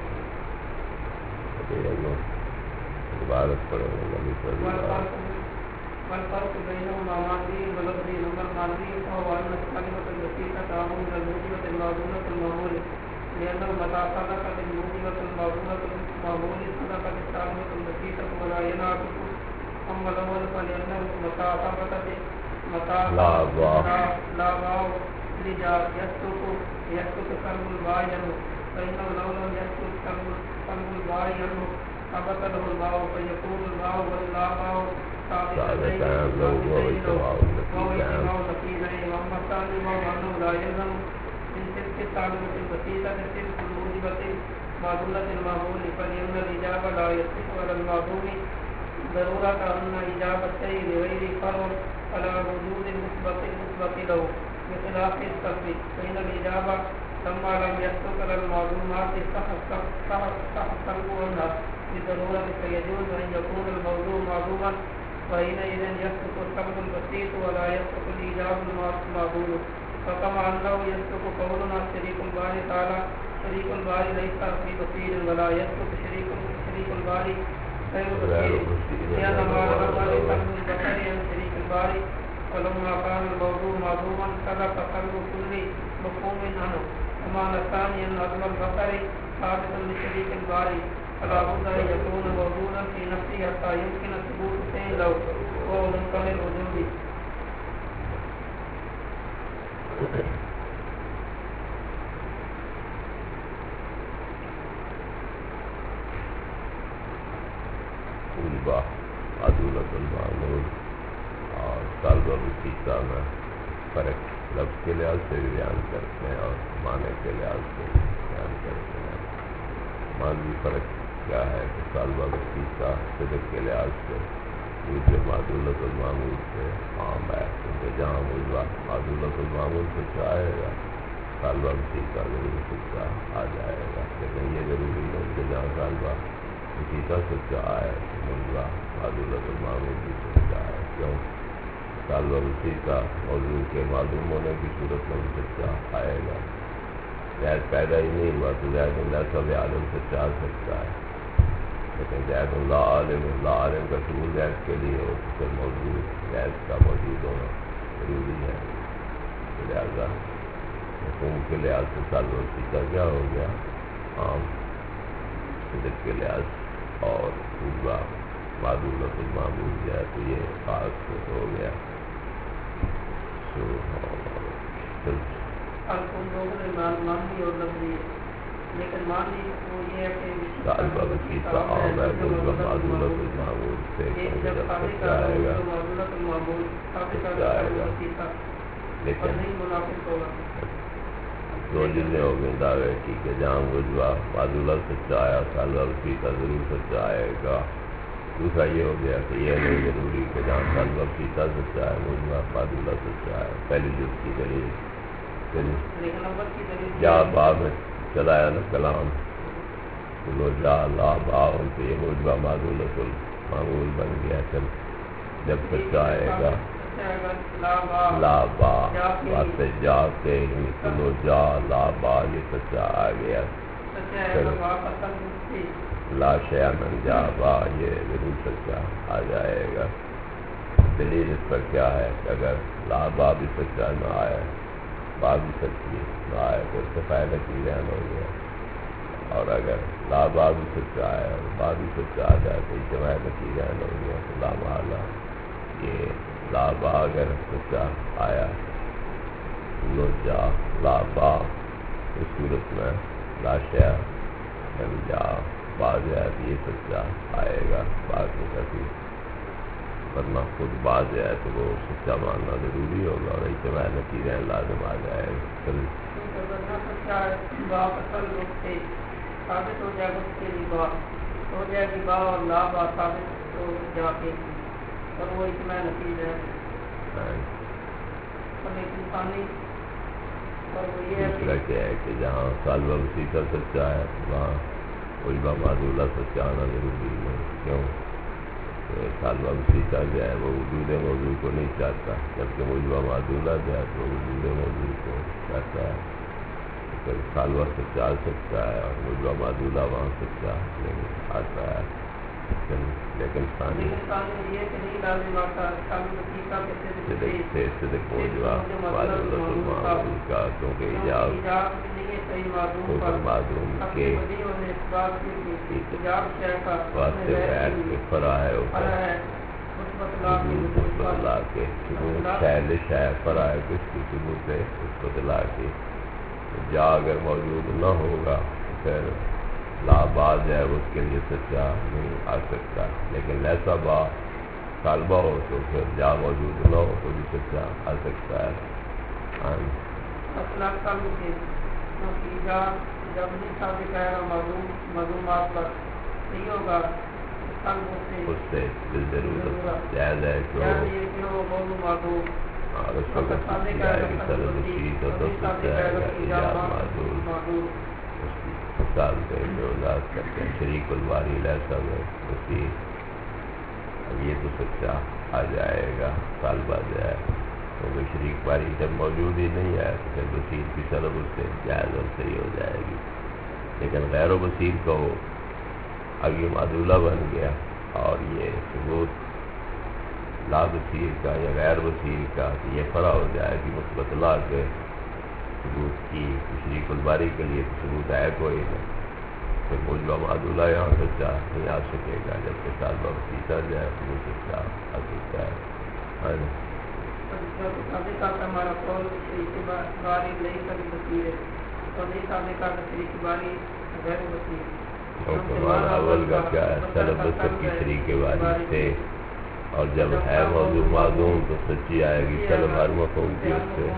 عبارت پڑھیں گے نبی صلی اللہ والفرق بينهما ماضي ولفظي لما الماضي فهو أن الكلمة البسيطة تعمل من الموجبة المعدولة المعمول لأنه متى صدقت الموجبة المعدولة المعمول صدقت الكلمة البسيطة ولا ينعكس. أما الأول فلأنه متى ثبتت متى لا واو لا واو لجا يسلك يسلك كلم الباين فإنه لو لم يسلك كلم الباين ثبت له الواو فيكون الواو واللا واو ثابتين لو واو نتيجة وأما الثاني وهو أنه لا يلزم من تلك الكلمة البسيطة تلك الموجبة معدولة المعمول فلأن الإجابة لا يصح على المعدول ضرورة أن إجابتين لغير فرع على وجود مثبت مثبت له بخلاف السلب فإن الإجابة لما لم يسلك على المعلومات صح صح صح السلب عنها بضرورة فيجوز أن يكون الموضوع معلوما وحينئذ يسلك السلب البسيط ولا يسلك الإجابة المعدول. فكما أنه يسلك قولنا شريك الباري تعالى شريك الباري ليس في بصير ولا يسلك شريك شريك الباري غير بصير لأن ما لم الباري ولما كان الموضوع معلوما سبق قلب كل مفهوم عنه ومعنى ثانيا نظم البصر ثابت لشريك الباري فلا بد ان يكون موجودا في نفسه حتى يمكن ثبوت شيء له وهو ممكن الوجود. البا عدولت المعمول اور طالب الوسیقہ میں فرق لفظ کے لحاظ سے بھی بیان کرتے ہیں اور معنی کے لحاظ سے بھی بیان کرتے ہیں. معنوی فرق کیا ہے کہ طالب الوسیقہ صدق کے لحاظ سے دوسرے معدولت المعمول سے عام ہے کیونکہ جہاں مجھا معدولت المعمول سے چاہے گا طالب الوسیقہ ضرور سچا آ جائے گا. لیکن یہ ضروری نہیں کہ جہاں طالبہ وسیقہ سچا آئے تو مجھا معدولت المعمول بھی سچا ہے. کیوں؟ طالب الوسیقہ موضوع کے معلوم ہونے کی صورت میں بھی سچا آئے گا. زید پیدا ہی نہیں ہوا تو زید اللہ سب عالم سچا آ سکتا ہے. لیکن زید اللہ عالم اللہ عالم کا شروع زید کے لیے ہو تو پھر موضوع زید کا موجود ہونا ضروری ہے. لہٰذا حکوم کے لحاظ سے طالب الوسیقہ کیا ہو گیا؟ عام صدق کے لحاظ اور پورا معدولت المعمول جو ہے تو یہ خاص ہو گیا. طالب الوسیقہ عام ہے تو معدولت المعمول سے جب سچا آئے گا سچا آئے گا. لیکن دو جلدیں ہو گئی دعوے کی کہ جہاں مجھوا معدولت سچا آیا طالب الوسیقہ ضرور سچا آئے گا. دوسرا یہ ہو گیا کہ یہ نہیں ضروری کہ جہاں طالب الوسیقہ سچا ہے مجھوا معدولت سچا ہے. پہلی جز کی دلیل جا با میں چلایا نا کلام تو جا لا با ان سے یہ مجھوا معدولت المعمول بن گیا. چل جب سچا آئے گا لا با واسطے جا سے کلو جا لا با یہ سچا آ گیا. لا شیء من جا با یہ ضرور سچا آ جائے گا. دلیل اس پر کیا ہے کہ اگر لا با بھی سچا نہ آئے با بھی سچی نہ آئے تو اس سے فائدہ کی ذہن ہو گیا. اور اگر لا با بھی سچا آئے اور با بھی سچا آ جائے تو اس سے فائدہ کی ذہن ہو گیا. تو لا محالہ یہ لا با اگر سچا آیا لو جا لا با اس صورت میں لا شیء من جا بعض ہے یہ سچا آئے گا. بعض میں کبھی ورنہ خود بعض ہے تو وہ سچا ماننا ضروری ہوگا اور اجتماع نتیجہ لازم آ جائے گا. ثابت ہو جائے گا اس کے لیے با ہو جائے گی با اور لا با ثابت ہو جا کے اور وہ اجتماع نتیجہ ہے. لیکن پانی اور وہ یہ دوسرا کیا ہے کہ جہاں طالب الوسیقہ سچا ہے وہاں مجھوا معدولہ سچا آنا ضروری نہیں. کیوں کہ طالب الوسیقہ جو ہے وہ وجود موضوع کو نہیں چاہتا جبکہ مجھوا معدولہ جو ہے تو وجود موضوع کو چاہتا ہے. پھر طالبہ سچا آ سکتا ہے اور مجھوا معدولہ وہاں سچا نہیں آتا ہے. لیکن ثانی صدق سے صدق مجھوا معدولت المعمول کا کیونکہ ایجاب اوپر معدوم کے واسطے بیعت کے فرا ہے اوپر مثبت اللہ کے ثبوت شہلش ہے فرا ہے کس کی ثبوت ہے مثبت اللہ کی. جا اگر موجود نہ ہوگا پھر لا با جو ہے اس کے لیے سچا نہیں آ سکتا. لیکن لیسا با طالبہ ہو تو پھر جا موجود نہ ہو تو بھی سچا آ سکتا ہے. اس سے ضرورت جائز ہے کہ اور اس وقت جائے گی طلب شیط اور دوست جائے گا ایجاب معذور اس کی مثال پہ جو ذات کرتے ہیں شریک الواری لہسا میں اسی اب یہ تو سچا آ جائے گا. طالبہ جو ہے کیونکہ شریک واری جب موجود ہی نہیں ہے تو پھر وسیل کی طلب اس سے جائز اور صحیح ہو جائے گی. لیکن غیر و وسیل کو اب یہ معدولہ بن گیا اور یہ ثبوت لا بصیر کا یا غیر بصیر کا کہ یہ کھڑا ہو جائے کہ مثبت لا کے ثبوت کی شریک الباری کے لیے ثبوت ہے کوئی نہیں، پھر موجبہ معدولہ یہاں سچا نہیں آ سکے گا جب کہ سال باب سیتا جائے تو وہ سچا آ سکتا ہے. ہاں جی ہمارا قول شریک باری نہیں کبھی بصیر ہے اور نہیں سامنے کا شریک باری غیر بصیر. ہمارا اول کا کیا ہے سلب بسر کی شریک باری سے، اور جب ہے موضوع معدوم تو سچی آئے گی سلب ہر مفہوم کی اس سے.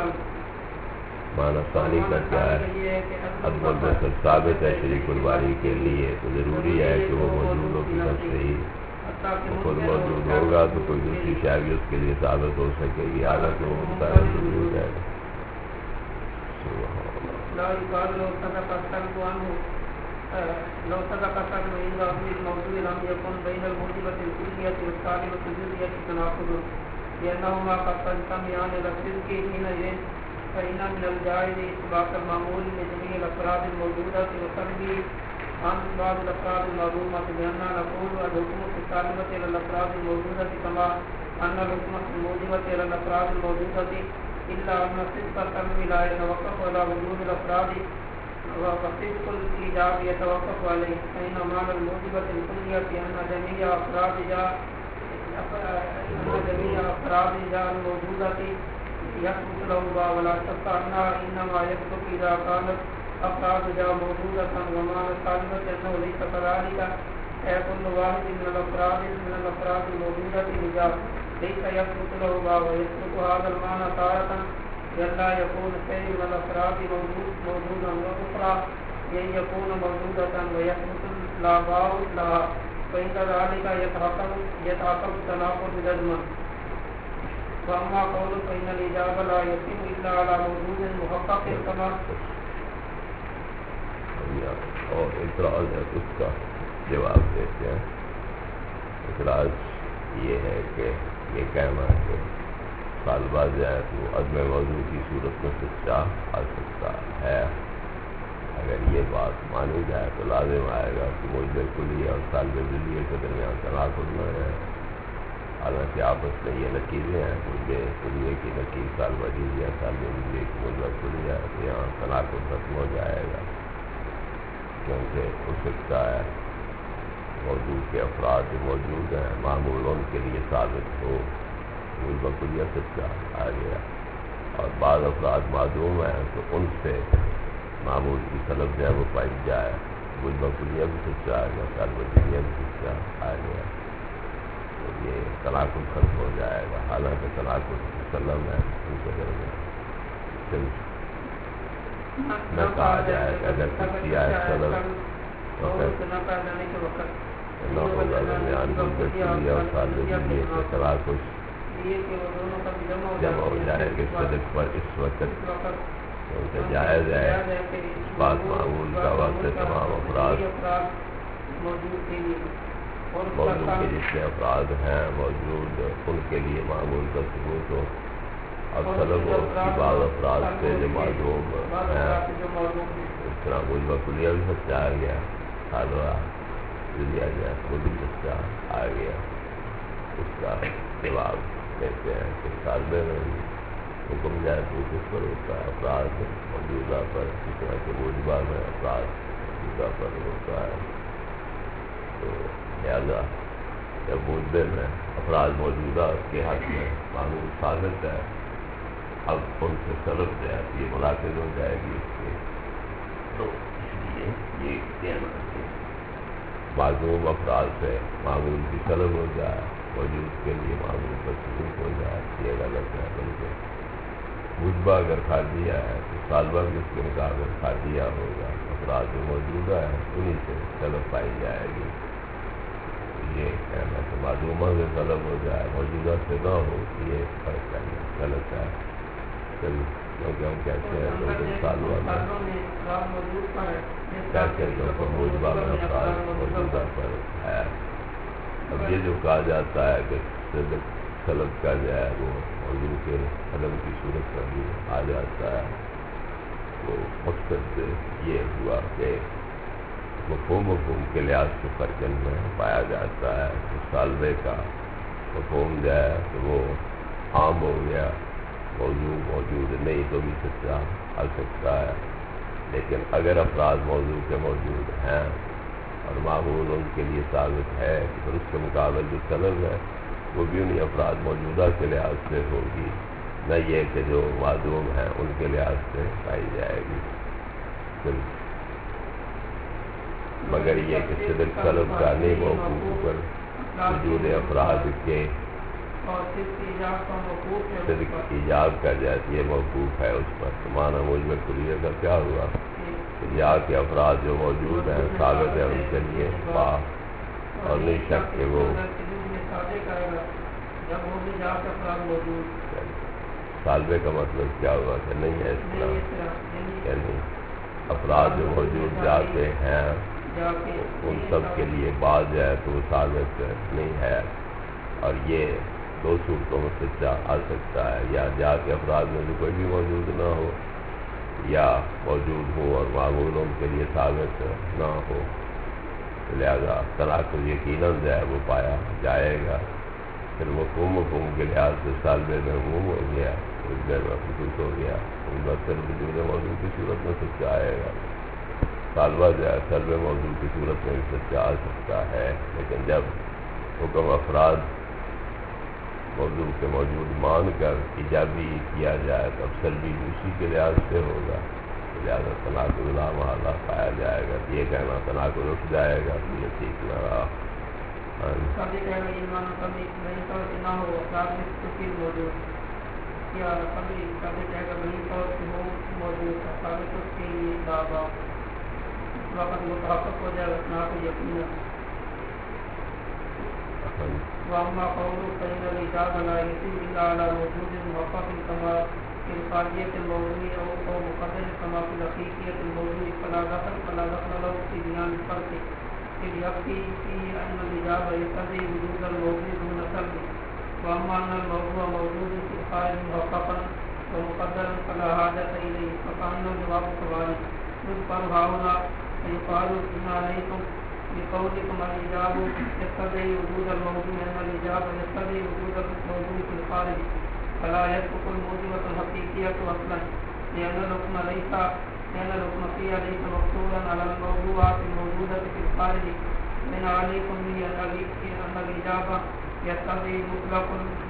معنی ثانی کا کیا ہے عدم البصر ثابت ہے شریک الباری کے لیے تو ضروری ہے کہ وہ موجود ہو کی نفس سے ہی خود موجود ہوگا تو کوئی دوسری شاید بھی اس کے لیے ثابت ہو سکے گی حالت وہ ان کا ضرور ہے. لو صدق صاحب عند أصل الموضوع لم يكن بين الموجبة الكلية والطالبة الجزئية تناقض لأنهما قد تجتمعان على الصدق حينئذ فإن من الجائز إثبات المعمول لجميع الأفراد الموجودة وسلبه عن بعض الأفراد المعلومة بأننا نقول الحكم في الطالبة على الأفراد الموجودة كما أن الحكم في الموجبة على الأفراد الموجودة إلا أن الصدق القلب لا يتوقف على وجود الأفراد وصدق الإيجاب يتوقف عليه. فإن معنى الموجبة الكلية أن جميع أفراد جاء أن جميع أفراد جاء الموجودة يثبت له باب ولا شك أنها إنما يثبت إذا كانت أفراد جاء موجودة ومعنى الطالبة أنه ليس كذلك كل واحد من الأفراد من الأفراد الموجودة رجال ليس يثبت له باب ويثبت هذا المعنى تارة لا يكون شيء من الأفراد موجود موجودا وأخرى أن يكون موجودة ويثبت لا باب لها فإن ذلك يتحقق يتحقق تناقض جزما. وأما قول فإن الإجابة لا يتم إلا على موجود محقق كما اور اعتراض ہے اس کا جواب دیتے ہیں. اعتراض یہ ہے کہ یہ کہنا ہے کہ طالبہ جائے تو عدم موضوع کی صورت میں سچا آ سکتا ہے. اگر یہ بات مانی جائے تو لازم آئے گا کہ موجب کلیہ اور طالب دلیہ کے درمیان تناقض نہ ہے. حالانکہ آپس میں یہ نقیزیں ہیں موجب کلیہ کی نقیز طالبہ دلیہ طالب دلیہ کی موجب کلیہ تو یہاں تناقض ختم ہو جائے گا، کیونکہ ہو سکتا ہے موضوع کے افراد موجود ہیں معمول ان کے لیے ثابت ہو موجبہ کلیہ سچا آ گیا، اور بعض افراد معدوم ہیں تو ان سے معمول کی طلب جو ہے وہ پائی جائے موجبہ کلیہ بھی سچا آ گیا طالب دلیہ بھی سچا آ گیا تو یہ تناقض ختم ہو جائے گا. حالانکہ تناقض مسلم ہے ان کے درمیان نہ کہا جائے کہ اگر کسی آئے طلب نہ ہوگا درمیان موجبہ کلیہ اور طالب دلیہ کے تناقض جمع ہو جائے گی صدق پر اس وقت کیونکہ جائز ہے اس بات معمول کا وقت تمام افراد موضوع کے جتنے افراد ہیں موجود ان کے لیے معمول کا ثبوت ہو، اور طلب ہو کہ بعض افراد سے جو معلوم ہیں اس طرح موجبہ کلیہ بھی سچا آ گیا حالوہ دلیا جائے وہ بھی سچا آ گیا. اس کا جواب کہتے ہیں کہ طالبے میں حکم جائے تو کس پر ہوتا ہے افراد موجودہ پر، اس طرح کے موجبہ میں افراد موجودہ پر ہوتا ہے. تو لہذا جب موجبے میں افراد موجودہ کے حق میں معمول ثابت ہے اب ان سے طلب جائے یہ ملاقات ہو جائے گی اس کے، تو اس لیے یہ کہنا کہ معلوم افراد سے معمول کی طلب ہو جائے موجود کے لیے معمول پر ثبوت ہو جائے یہ غلط ہے. بلکہ موجبہ اگر کھا دیا ہے تو طالبہ بھی اس کے مطابق کھا دیا ہوگا، افراد جو موجودہ ہے انہیں سے طلب پائی جائے گی. یہ کہنا کہ معلومہ سے طلب ہو جائے موجودہ سے نہ ہو یہ فرق کرنا غلط ہے. کیونکہ ہم کہتے ہیں کہ طالبہ میں کہتے ہیں کہ موجبہ میں افراد موجودہ پر ہے. اب یہ جو کہا جاتا ہے کہ صدق طلب کا جائے وہ موضوع کے قلم کی صورت میں بھی آ جاتا ہے، تو مقصد یہ ہوا کہ مفہوم مفہوم کے لحاظ سے فرق ان میں پایا جاتا ہے کہ طالبے کا مفہوم جو ہے تو وہ عام ہو گیا، موضوع موجود نہیں تو بھی سچا آ سکتا ہے، لیکن اگر افراد موضوع کے موجود ہیں اور معمول ان کے لیے ثابت ہے تو اس کے مقابل جو طلب ہے وہ بھی انہیں افراد موجودہ کے لحاظ سے ہوگی، نہ یہ کہ جو معدوم ہیں ان کے لحاظ سے پائی جائے گی، مگر یہ کہ صدق طلب کا نہیں موقوف پر وجود افراد کے صدق ایجاب کر جاتی ہے، موقوف ہے اس پر، تو معنی مجمع کلیہ کا کیا ہوا کہ یا کہ افراد جو موجود ہیں ثابت ہے ان کے لیے بات، اور نہیں شک کہ وہ طالبے کا مطلب کیا ہوا کہ نہیں ہے اس طرح، یعنی افراد جو موجود جاتے ہیں ان سب کے لیے بات جو ہے تو وہ ثابت نہیں ہے، اور یہ دو صورتوں میں سچا آ سکتا ہے، یا جا کے افراد میں سے کوئی بھی موجود نہ ہو، یا موجود ہو اور معمول ان کے لیے ثابت نہ ہو، لہذا تناقض یقیناً جو ہے وہ پایا جائے گا، پھر مفہوم مفہوم کے لحاظ سے طالبے میں عموم ہو گیا، اس میں خصوص ہو گیا، ان کا صرف وجود موضوع کی صورت میں سچا آئے گا، طالبہ جو ہے طلب موضوع کی صورت میں بھی سچا آ سکتا ہے، لیکن جب حکم افراد موضوع کے موجود مان کر ایجابی کیا جائے تب سلبی اسی کے لحاظ سے ہوگا، لہٰذا تناقض لا محالہ پایا جائے گا، یہ کہنا تناقض اٹھ جائے گا تو یہ ٹھیک نہ رہا۔ وأما قوله فإن الإجابة لا يتم إلا على وجود موقف كما في الخارجية الموضوع أو مقدر كما في الحقيقية الموضوع فلا دخل فلا دخل له في بيان الفرق، إذ يكفي فيه أن الإجابة يقتضي وجود الموضوع دون سلب، وأما أن الموضوع موجود في الخارج موقفا ومقدرا فلا حاجة إليه، فكأن الجواب كذلك يذكر هؤلاء فيقال إن عليكم بقولكم الإجابة يقتضي وجود الموضوع أن الإجابة يقتضي وجود الموضوع في الخارج، فلا يترك الموجبة الحقيقية أصلا، لأن الحكم ليس لأن الحكم فيها ليس مقصورا على الموضوعات الموجودة في الخارج، من عليكم به أن الإجابة يقتضي مطلق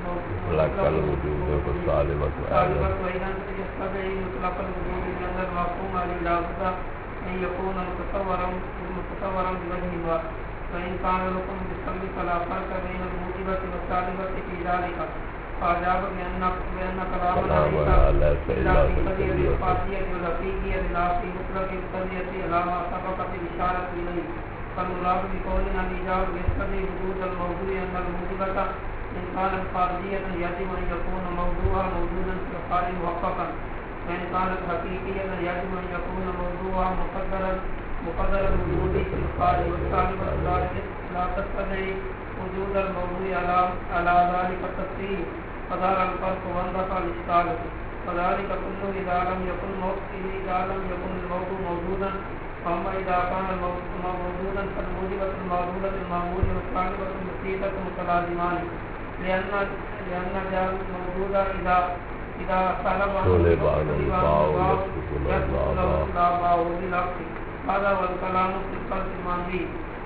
الوجود والسالبة وإذا يقتضي مطلق الوجود لأن المفهوم لا بد أن يكون متصورا متصورا بوجه ما، فإن كان لكم بالسلب فلا فرق بين الموجبة والسالبة في ذلك، فأجاب بأن بأن كلامنا ليس إلا في قضية الخارجية والحقيقية لا في مطلق القضية على ما سبق في الإشارة إليه، فالمراد بقولنا الإجابة يقتضي وجود الموضوع أن الموجبة إن كانت خارجية يجب أن يكون موضوعها موجودا في الخارج محققا، وإن كانت حقيقية يجب أن يكون موضوعها مقدرا مقدر الوجود في الخارج، والسالبة لا تقتضي وجود الموضوع على على ذلك التفصيل، فظهر الفرق واندفع الإشكال، وذلك كله إذا لم يكن إذا لم يكن الموضوع موجودا، فأما إذا كان الموضوع موجودا فالموجبة المعمولة المعمول والسالبة المفيدة متلازمان، لأن لأن الموجود إذا إذا طلب طلب عنه الباء يسبق له الباء بالعكس، هذا والكلام في الفرق الماضي۔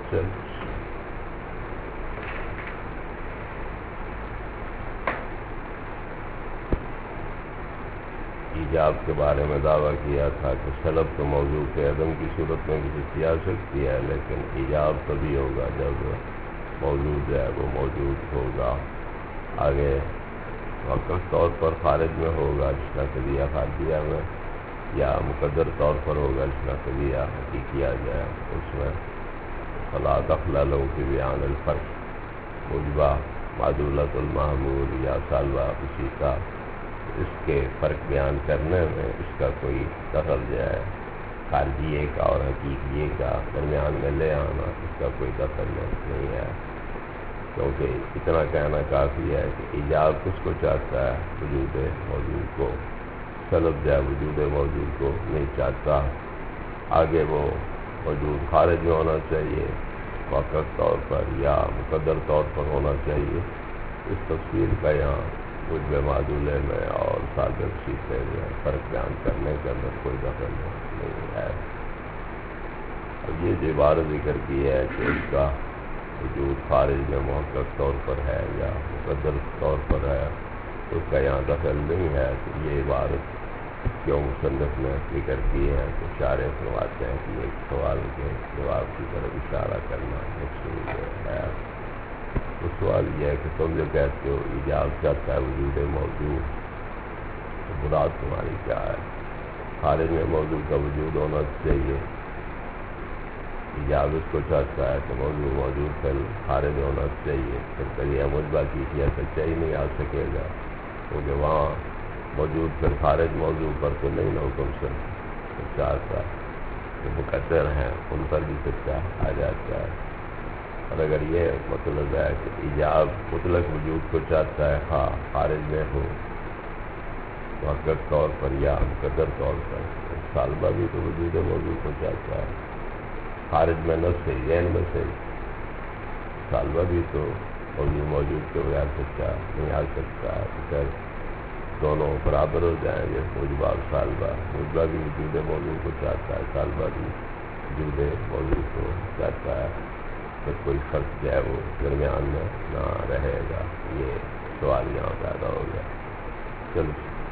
ایجاب کے بارے میں دعویٰ کیا تھا کہ سلب تو موضوع کے عدم کی صورت میں بھی سچی آ سکتی ہے، لیکن ایجاب تبھی ہوگا جب موجود ہے وہ موجود ہوگا، آگے وقت طور پر خارج میں ہوگا جس کا قضیہ خارجیہ میں، یا مقدر طور پر ہوگا جس کا قضیہ حقیقیہ جائے اس میں، فلا دخل له فی بیان الفرق، موجبہ معدولۃ المعمول یا سالبہ اسی کا اس کے فرق بیان کرنے میں اس کا کوئی دخل جو ہے خارجیے کا اور حقیقیے کا درمیان میں لے آنا، اس کا کوئی دخل نہیں ہے، کیونکہ اتنا کہنا کافی ہے کہ ایجاب کس کو چاہتا ہے؟ وجود موجود کو، سلب جو ہے وجود موجود کو نہیں چاہتا، آگے وہ موجود خارج میں ہونا چاہیے، وقت طور پر یا مقدر طور پر ہونا چاہیے، اس تفصیل کا یہاں مجھ میں معدولے میں اور سابق شیطے میں فرق بیان کرنے کے اندر کوئی دخل نہیں ہے۔ اب یہ جو عبارت ذکر کی ہے کہ اس کا وجود خارج میں محقق طور پر ہے یا مقدر طور پر ہے، اس کا یہاں دخل نہیں ہے، تو یہ عبارت کیوں مصنف نے ذکر کی ہے تو شارح فرماتے ہیں کہ ایک سوال کے جواب کی طرف اشارہ کرنا مقصود ہے۔ تو سوال یہ ہے کہ تم جو کہتے ہو ایجاب چاہتا ہے وجود موضوع، تو مراد تمہاری کیا ہے؟ خارج میں موضوع کا وجود ہونا چاہیے، ایجاب اس کو چاہتا ہے تو موضوع موجود کل خارج ہونا چاہیے، پھر کبھی مجبہ کی کیا سچا ہی نہیں آ سکے گا، کیونکہ وہاں موجود پھر خارج موضوع پر تو نہیں نہ حکم سے چاہتا، جو مقدر ہیں ان پر بھی سچا آ جاتا ہے۔ اور اگر یہ مطلب ہے کہ ایجاب مطلق وجود کو چاہتا ہے، ہاں خارج میں ہو محقق طور پر یا مقدر طور پر، سالبہ بھی تو وجود موضوع کو چاہتا ہے، خارج میں نہ صحیح ذہن میں صحیح، سالبہ بھی تو موضوع موجود کے بغیر سچا نہیں آ سکتا ہے، پھر دونوں برابر ہو جائیں گے، موجبہ اور سالبہ، موجبہ بھی وجود موضوع کو چاہتا ہے، سالبہ بھی وجود موضوع کو چاہتا ہے، پھر کوئی فرق جو ہے وہ درمیان میں نہ رہے گا۔ یہ سوال یہاں پیدا ہو گیا۔ چلو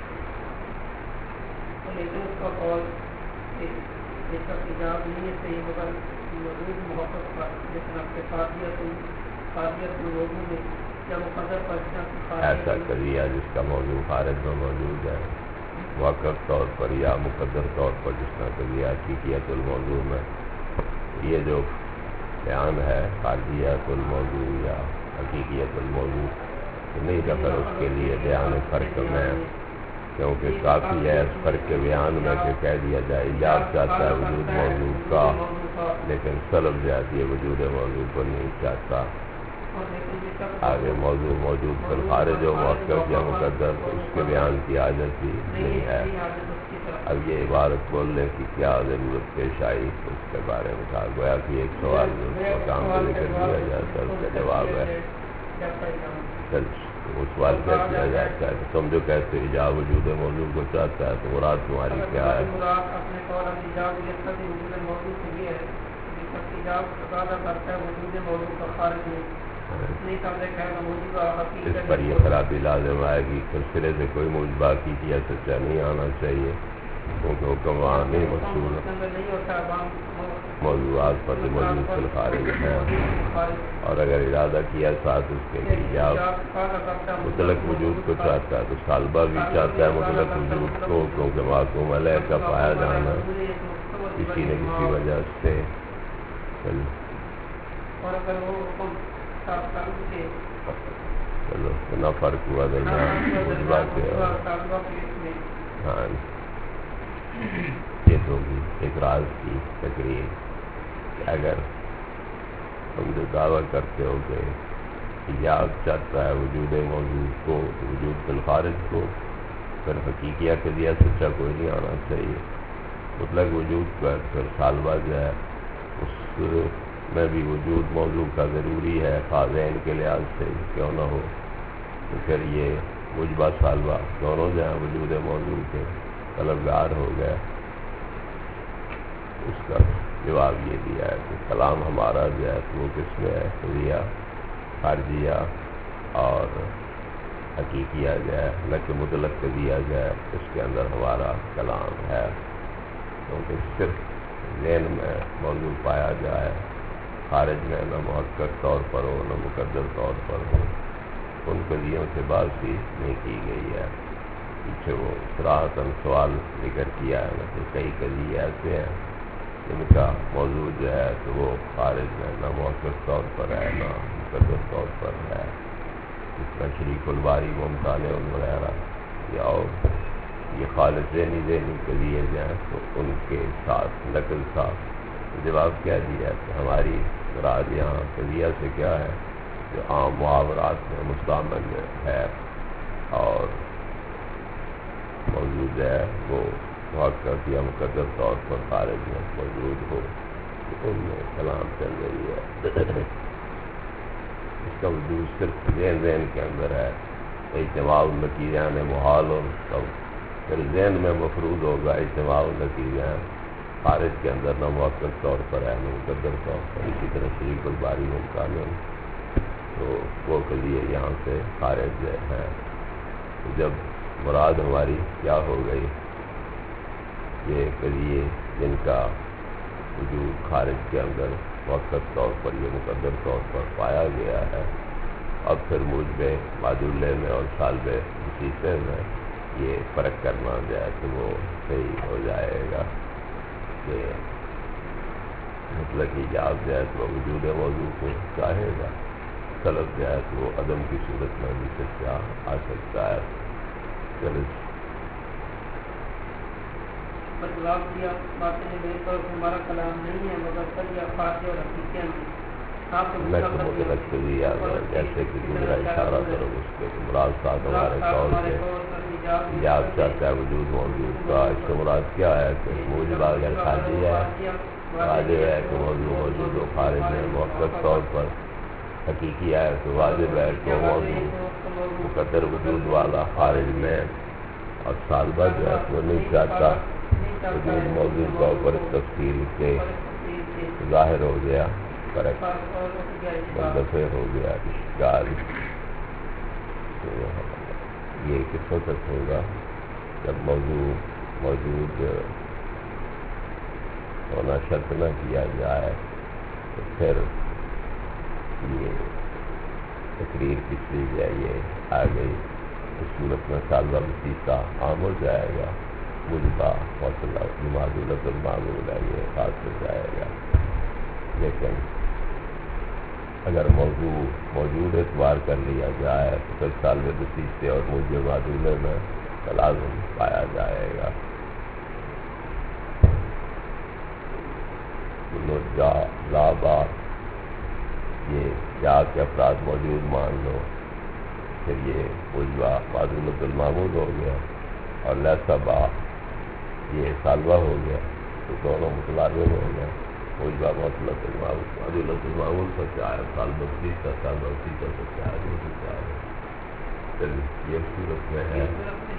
لیکن اس کا قول اس کا ایجاب نہیں ہے صحیح، مگر وجود محبت کا لیکن آپ کے قابلیت قابلیت لوگوں میں یا مقدر پر ایسا کریے جس کا موضوع خارج میں موجود ہے محقق طور پر یا مقدر طور پر، جس طرح کریے حقیقیت الموضوع میں یہ جو بیان ہے خارجیت الموضوع یا حقیقیت الموضوع، نہیں دخل اس کے لیے بیان فرق میں، کیونکہ کافی ہے اس فرق کے بیان میں کہ کہہ دیا جائے ایجاب چاہتا ہے وجود موضوع کا، لیکن سلب جاتی ہے وجود موضوع کو نہیں چاہتا۔ آگے موضوع موجود پر خارج و محقق یا مقدر اس کے بیان کی حاجت بھی نہیں ہے۔ اب یہ عبارت بولنے کی کیا ضرورت پیش آئی اس کے بارے میں کہا گویا کہ ایک سوال مقام پہ ذکر کیا جاتا ہے، اس کا جواب ہے چل وہ سوال کیا کیا جاتا ہے کہ تم جو کہتے ہو ایجاب وجود موضوع کو چاہتا ہے تو مراد تمہاری کیا ہے؟ اس پر یہ خرابی لازم آئے گی، پھر سرے سے کوئی موجبہ کی کیا سچا نہیں آنا چاہیے، کیونکہ حکم وہاں نہیں مقصود موضوعات پر جو موجود فی الخارج ہے، اور اگر ارادہ کیا ساتھ اس کے ایجاب مطلق وجود کو چاہتا ہے تو سالبہ بھی چاہتا ہے مطلق وجود کو، کیونکہ محکوم علیہ کا پایا جانا کسی نہ کسی وجہ سے چلو اتنا فرق ہوا درمیان موجبہ کے ہاں یہ تو بھی ایک راز کی تقریر کہ اگر تم جو دعویٰ کرتے ہو کہ ایجاب چاہتا ہے وجود موضوع کو وجود فی الخارج کو، پھر حقیقیہ کے دیا سچا کوئی نہیں آنا چاہیے، مطلق وجود پر پھر سالبہ جو ہے اس میں بھی وجود موضوع کا ضروری ہے، خاصین کے لحاظ سے کیوں نہ ہو، تو پھر یہ مجبہ سالبہ دونوں جو ہیں وجود موضوع کے طلبگار ہو گئے۔ اس کا جواب یہ دیا ہے کہ کلام ہمارا جو ہے وہ کس میں ہے، قضیہ خارجیہ اور حقیقیہ جو ہے نہ کہ مطلق قضیہ جو ہے اس کے اندر ہمارا کلام ہے، کیونکہ صرف ذہن میں موضوع پایا جائے، خارج میں نہ محقق طور پر ہو نہ مقدر طور پر ہو، ان قضیوں سے بات ہی نہیں کی گئی ہے۔ پیچھے وہ صراحتاً سوال ذکر کیا ہے نہ کہ کئی قضیے ایسے ہیں جن کا موضوع جو ہے تو وہ خارج میں نہ محقق طور پر ہے نہ مقدر طور پر ہے، اس کا شریک الباری ممتانے وغیرہ یا اور یہ خالص ذہنی ذہنی قضیے جو ہیں تو ان کے ساتھ نقل ساتھ جواب کیا دیا ہے کہ ہماری مراد یہاں قضیہ سے کیا ہے جو عام محاورات میں مستعمل ہے، اور موجود ہے وہ محقق یا مقدر طور پر خارج میں موجود ہو، ان میں کلام چل رہی ہے۔ اس کا وجود صرف ذہن ذہن کے اندر ہے، اجتماع النتیجان محال ہو تب پھر ذہن میں مفروض ہوگا اجتماع النتیجان، خارج کے اندر نہ موقع طور پر ہے نہ مقدر طور پر. اسی طرح شریک الباری ممکن تو وہ کے لیے یہاں سے خارج ہے. جب مراد ہماری کیا ہو گئی، یہ کریے جن کا وجود خارج کے اندر وقت طور پر یا مقدر طور پر پایا گیا ہے، اب پھر موجب معدولے میں اور سالب وسیطے میں یہ فرق کرنا جائے تو وہ صحیح ہو جائے گا کہ مطلق ایجاب جائے تو وجود موضوع کو چاہے گا، طلب جائے تو وہ عدم کی صورت میں بھی سے کیا آ سکتا ہے. چلو جواب دیا باتیں ہیں میرے پر ہمارا کلام نہیں ہے مگر سر یا فاتح اور حقیقی میں آپ میں کو مطلق سے بھی یاد ہے جیسے کہ گزرا اشارہ کرو اس کے مراد صاحب ہمارے قول سے ایجاب چاہتا ہے وجود موجود کا. اس سے مراد کیا ہے کہ موجود اگر خارجی ہے، واجب ہے کہ موضوع موجود و خارج میں موقع طور پر حقیقی ہے تو واجب ہے کہ موضوع مقدر وجود والا خارج میں، اور سالبہ جو ہے وہ نہیں چاہتا وجود موجود کا اوپر تفصیل سے ظاہر ہو گیا، فرق منتفع ہو گیا اشکال. تو یہ کس وقت ہوگا جب موضوع موجود ہونا شرط نہ کیا جائے تو پھر یہ تقریر کس لیے جائیے آ گئی. اس صورت میں سالبہ وسیطہ عام ہو جائے گا، مجبہ معدولت المعمول ہے یہ خاص ہو جائے گا. لیکن اگر موضوع موجود اعتبار کر لیا جائے تو پھر سالب وسیطے اور موجب معدولے میں تلازم پایا جائے گا. جا لا با یہ جا کے افراد موجود مان لو، پھر یہ موجبہ معدولت المعمول ہو گیا، اور لیسا با یہ سالبہ ہو گیا، تو دونوں متلازم ہو گئے. موجبہ معدولت المعمول معدولت المعمول سچا ہے، سالبہ وسیطہ سالبہ وسیطہ سچا ہے، وہ سچا ہے. چلیے یہ صورت میں ہے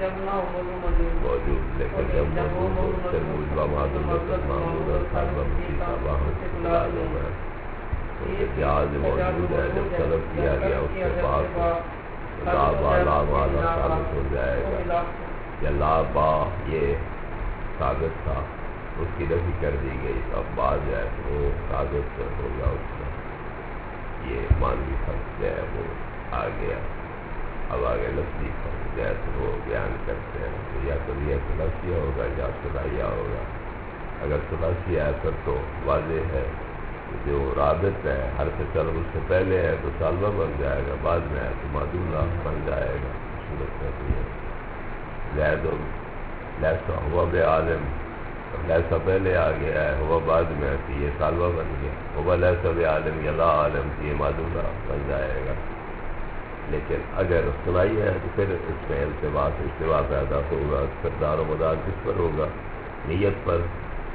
موجود، لیکن جب موجود ہو پھر موجبہ معدولت المعمول اور سالبہ وسیطہ باہر متلازم ہے. کیونکہ جہاز موجود ہے جب طلب کیا گیا اس کے بعد لا با لا بالا ثابت ہو جائے گا. یا لا با یہ کاغذ تھا اس کی نفی کر دی گئی، اب بعد جائے تو وہ کاغذ پر ہوگا، اس میں یہ مانوی فرق جو ہے وہ آ گیا. اب آگے لفظی فرق جو ہے تو وہ بیان کرتے ہیں تو یا تو یہ ثلاثیہ ہوگا یا ثلاثیہ ہوگا. اگر ثلاثیہ ہے پھر تو واضح ہے جو رابط ہے حرف طلب اس سے پہلے ہے تو سالبہ بن جائے گا، بعد میں ہے تو معدولہ بن جائے گا. صورت میں یہ زید لیسا ہوا بے عالم، لیسا پہلے آ گیا ہے، ہوا بعد میں ہے تو یہ سالبہ بن گیا. ہوا لیسا بے عالم یا لا عالم تو یہ معدولہ بن جائے گا. لیکن اگر سنائی ہے تو پھر اس میں التباس اشتباہ پیدا ہوگا. کردار و مدار کس پر ہوگا؟ نیت پر.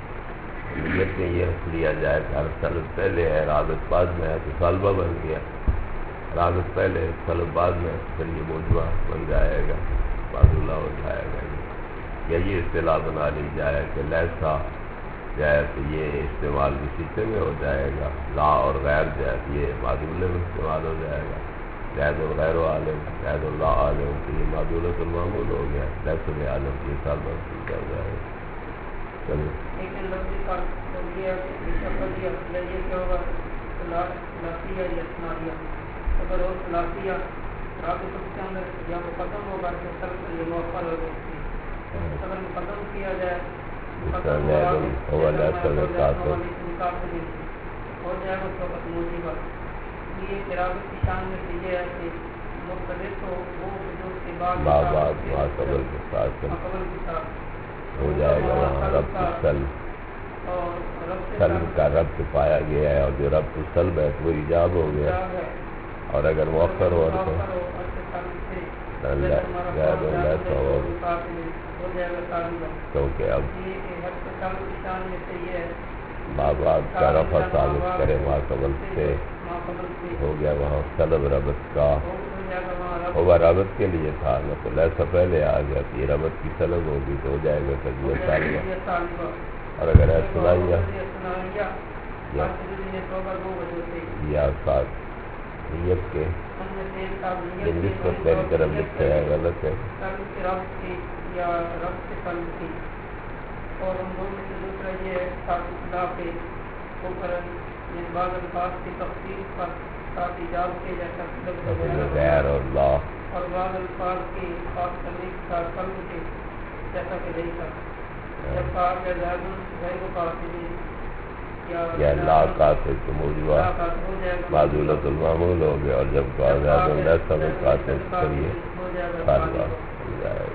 نیت میں یہ لیا جائے کہ حرف طلب پہلے ہے رابط بعد میں ہے تو سالبہ بن گیا، رابط پہلے طلب بعد میں پھر یہ موجبہ بن جائے گا، معدولہ ہو جائے گا. یا یہ اصطلاح بنا لی جائے کہ لیسا جائے تو یہ استعمال وسیطے میں ہو جائے گا، لا اور غیر جائے تو یہ معدولے میں استعمال ہو جائے گا. زید الغیر عالم زید اللہ عالم تو یہ معدولۃ المعمول ہو گیا، لیسا بے عالم یہ سالبہ وسیطہ ہو جائے گا. چلو لیکن لفظی فرق ہو گیا کہ شفلیہ یہ کیا ہوگا ثلاثیہ یا ثنائیہ. اگر وہ ثلاثیہ رابط اس کے اندر یا مقدم ہوگا کہ سب سے یہ موفر ہو جاتی ہے. اگر مقدم کیا جائے مقدم ہو جائے اس وقت موجبہ. یہ کہ رابط کی شان میں سے یہ ہے کہ مختلف تو وہ جو اس کے بعد قبل کے ساتھ قبل کے ساتھ ہو جائے گا. وہاں ربط السلب سلب کا ربط پایا گیا ہے، اور جو ربط السلب ہے وہ ایجاب ہو گیا. اور اگر مؤخر ہو تو کیونکہ اب ماں باپ کا رفع ثابت کرے ماقبل سے ہو گیا وہاں طلب ربط کا، ہوگا ربط کے لیے تھا نا، تو ایسا پہلے آ گیا کہ ربط کی طلب ہوگی تو ہو جائے گا قضیہ سالبہ، اور اگر ایسا یا یا ساتھ نیت کے نسبت میری طرف لکھا ہے غلط ہے، اور ان دونوں میں سے دوسرا یہ ہے ساتھ اصلاح پہ اوپر بعض الفاظ کی تفصیل پر ساتھ ایجاب کے جیسا غیر اللہ، اور بعض الفاظ کی خاص کرنے کے ساتھ قلب کے جیسا کہ نہیں تھا، جب کہا کہ زیادہ غیر قاصدی یا لا قاصد تو موجودہ معذولۃ المعمول ہو گیا، اور جب کہا زیادہ لیسا بالقاصد تو یہ سالبہ ہو جائے گا۔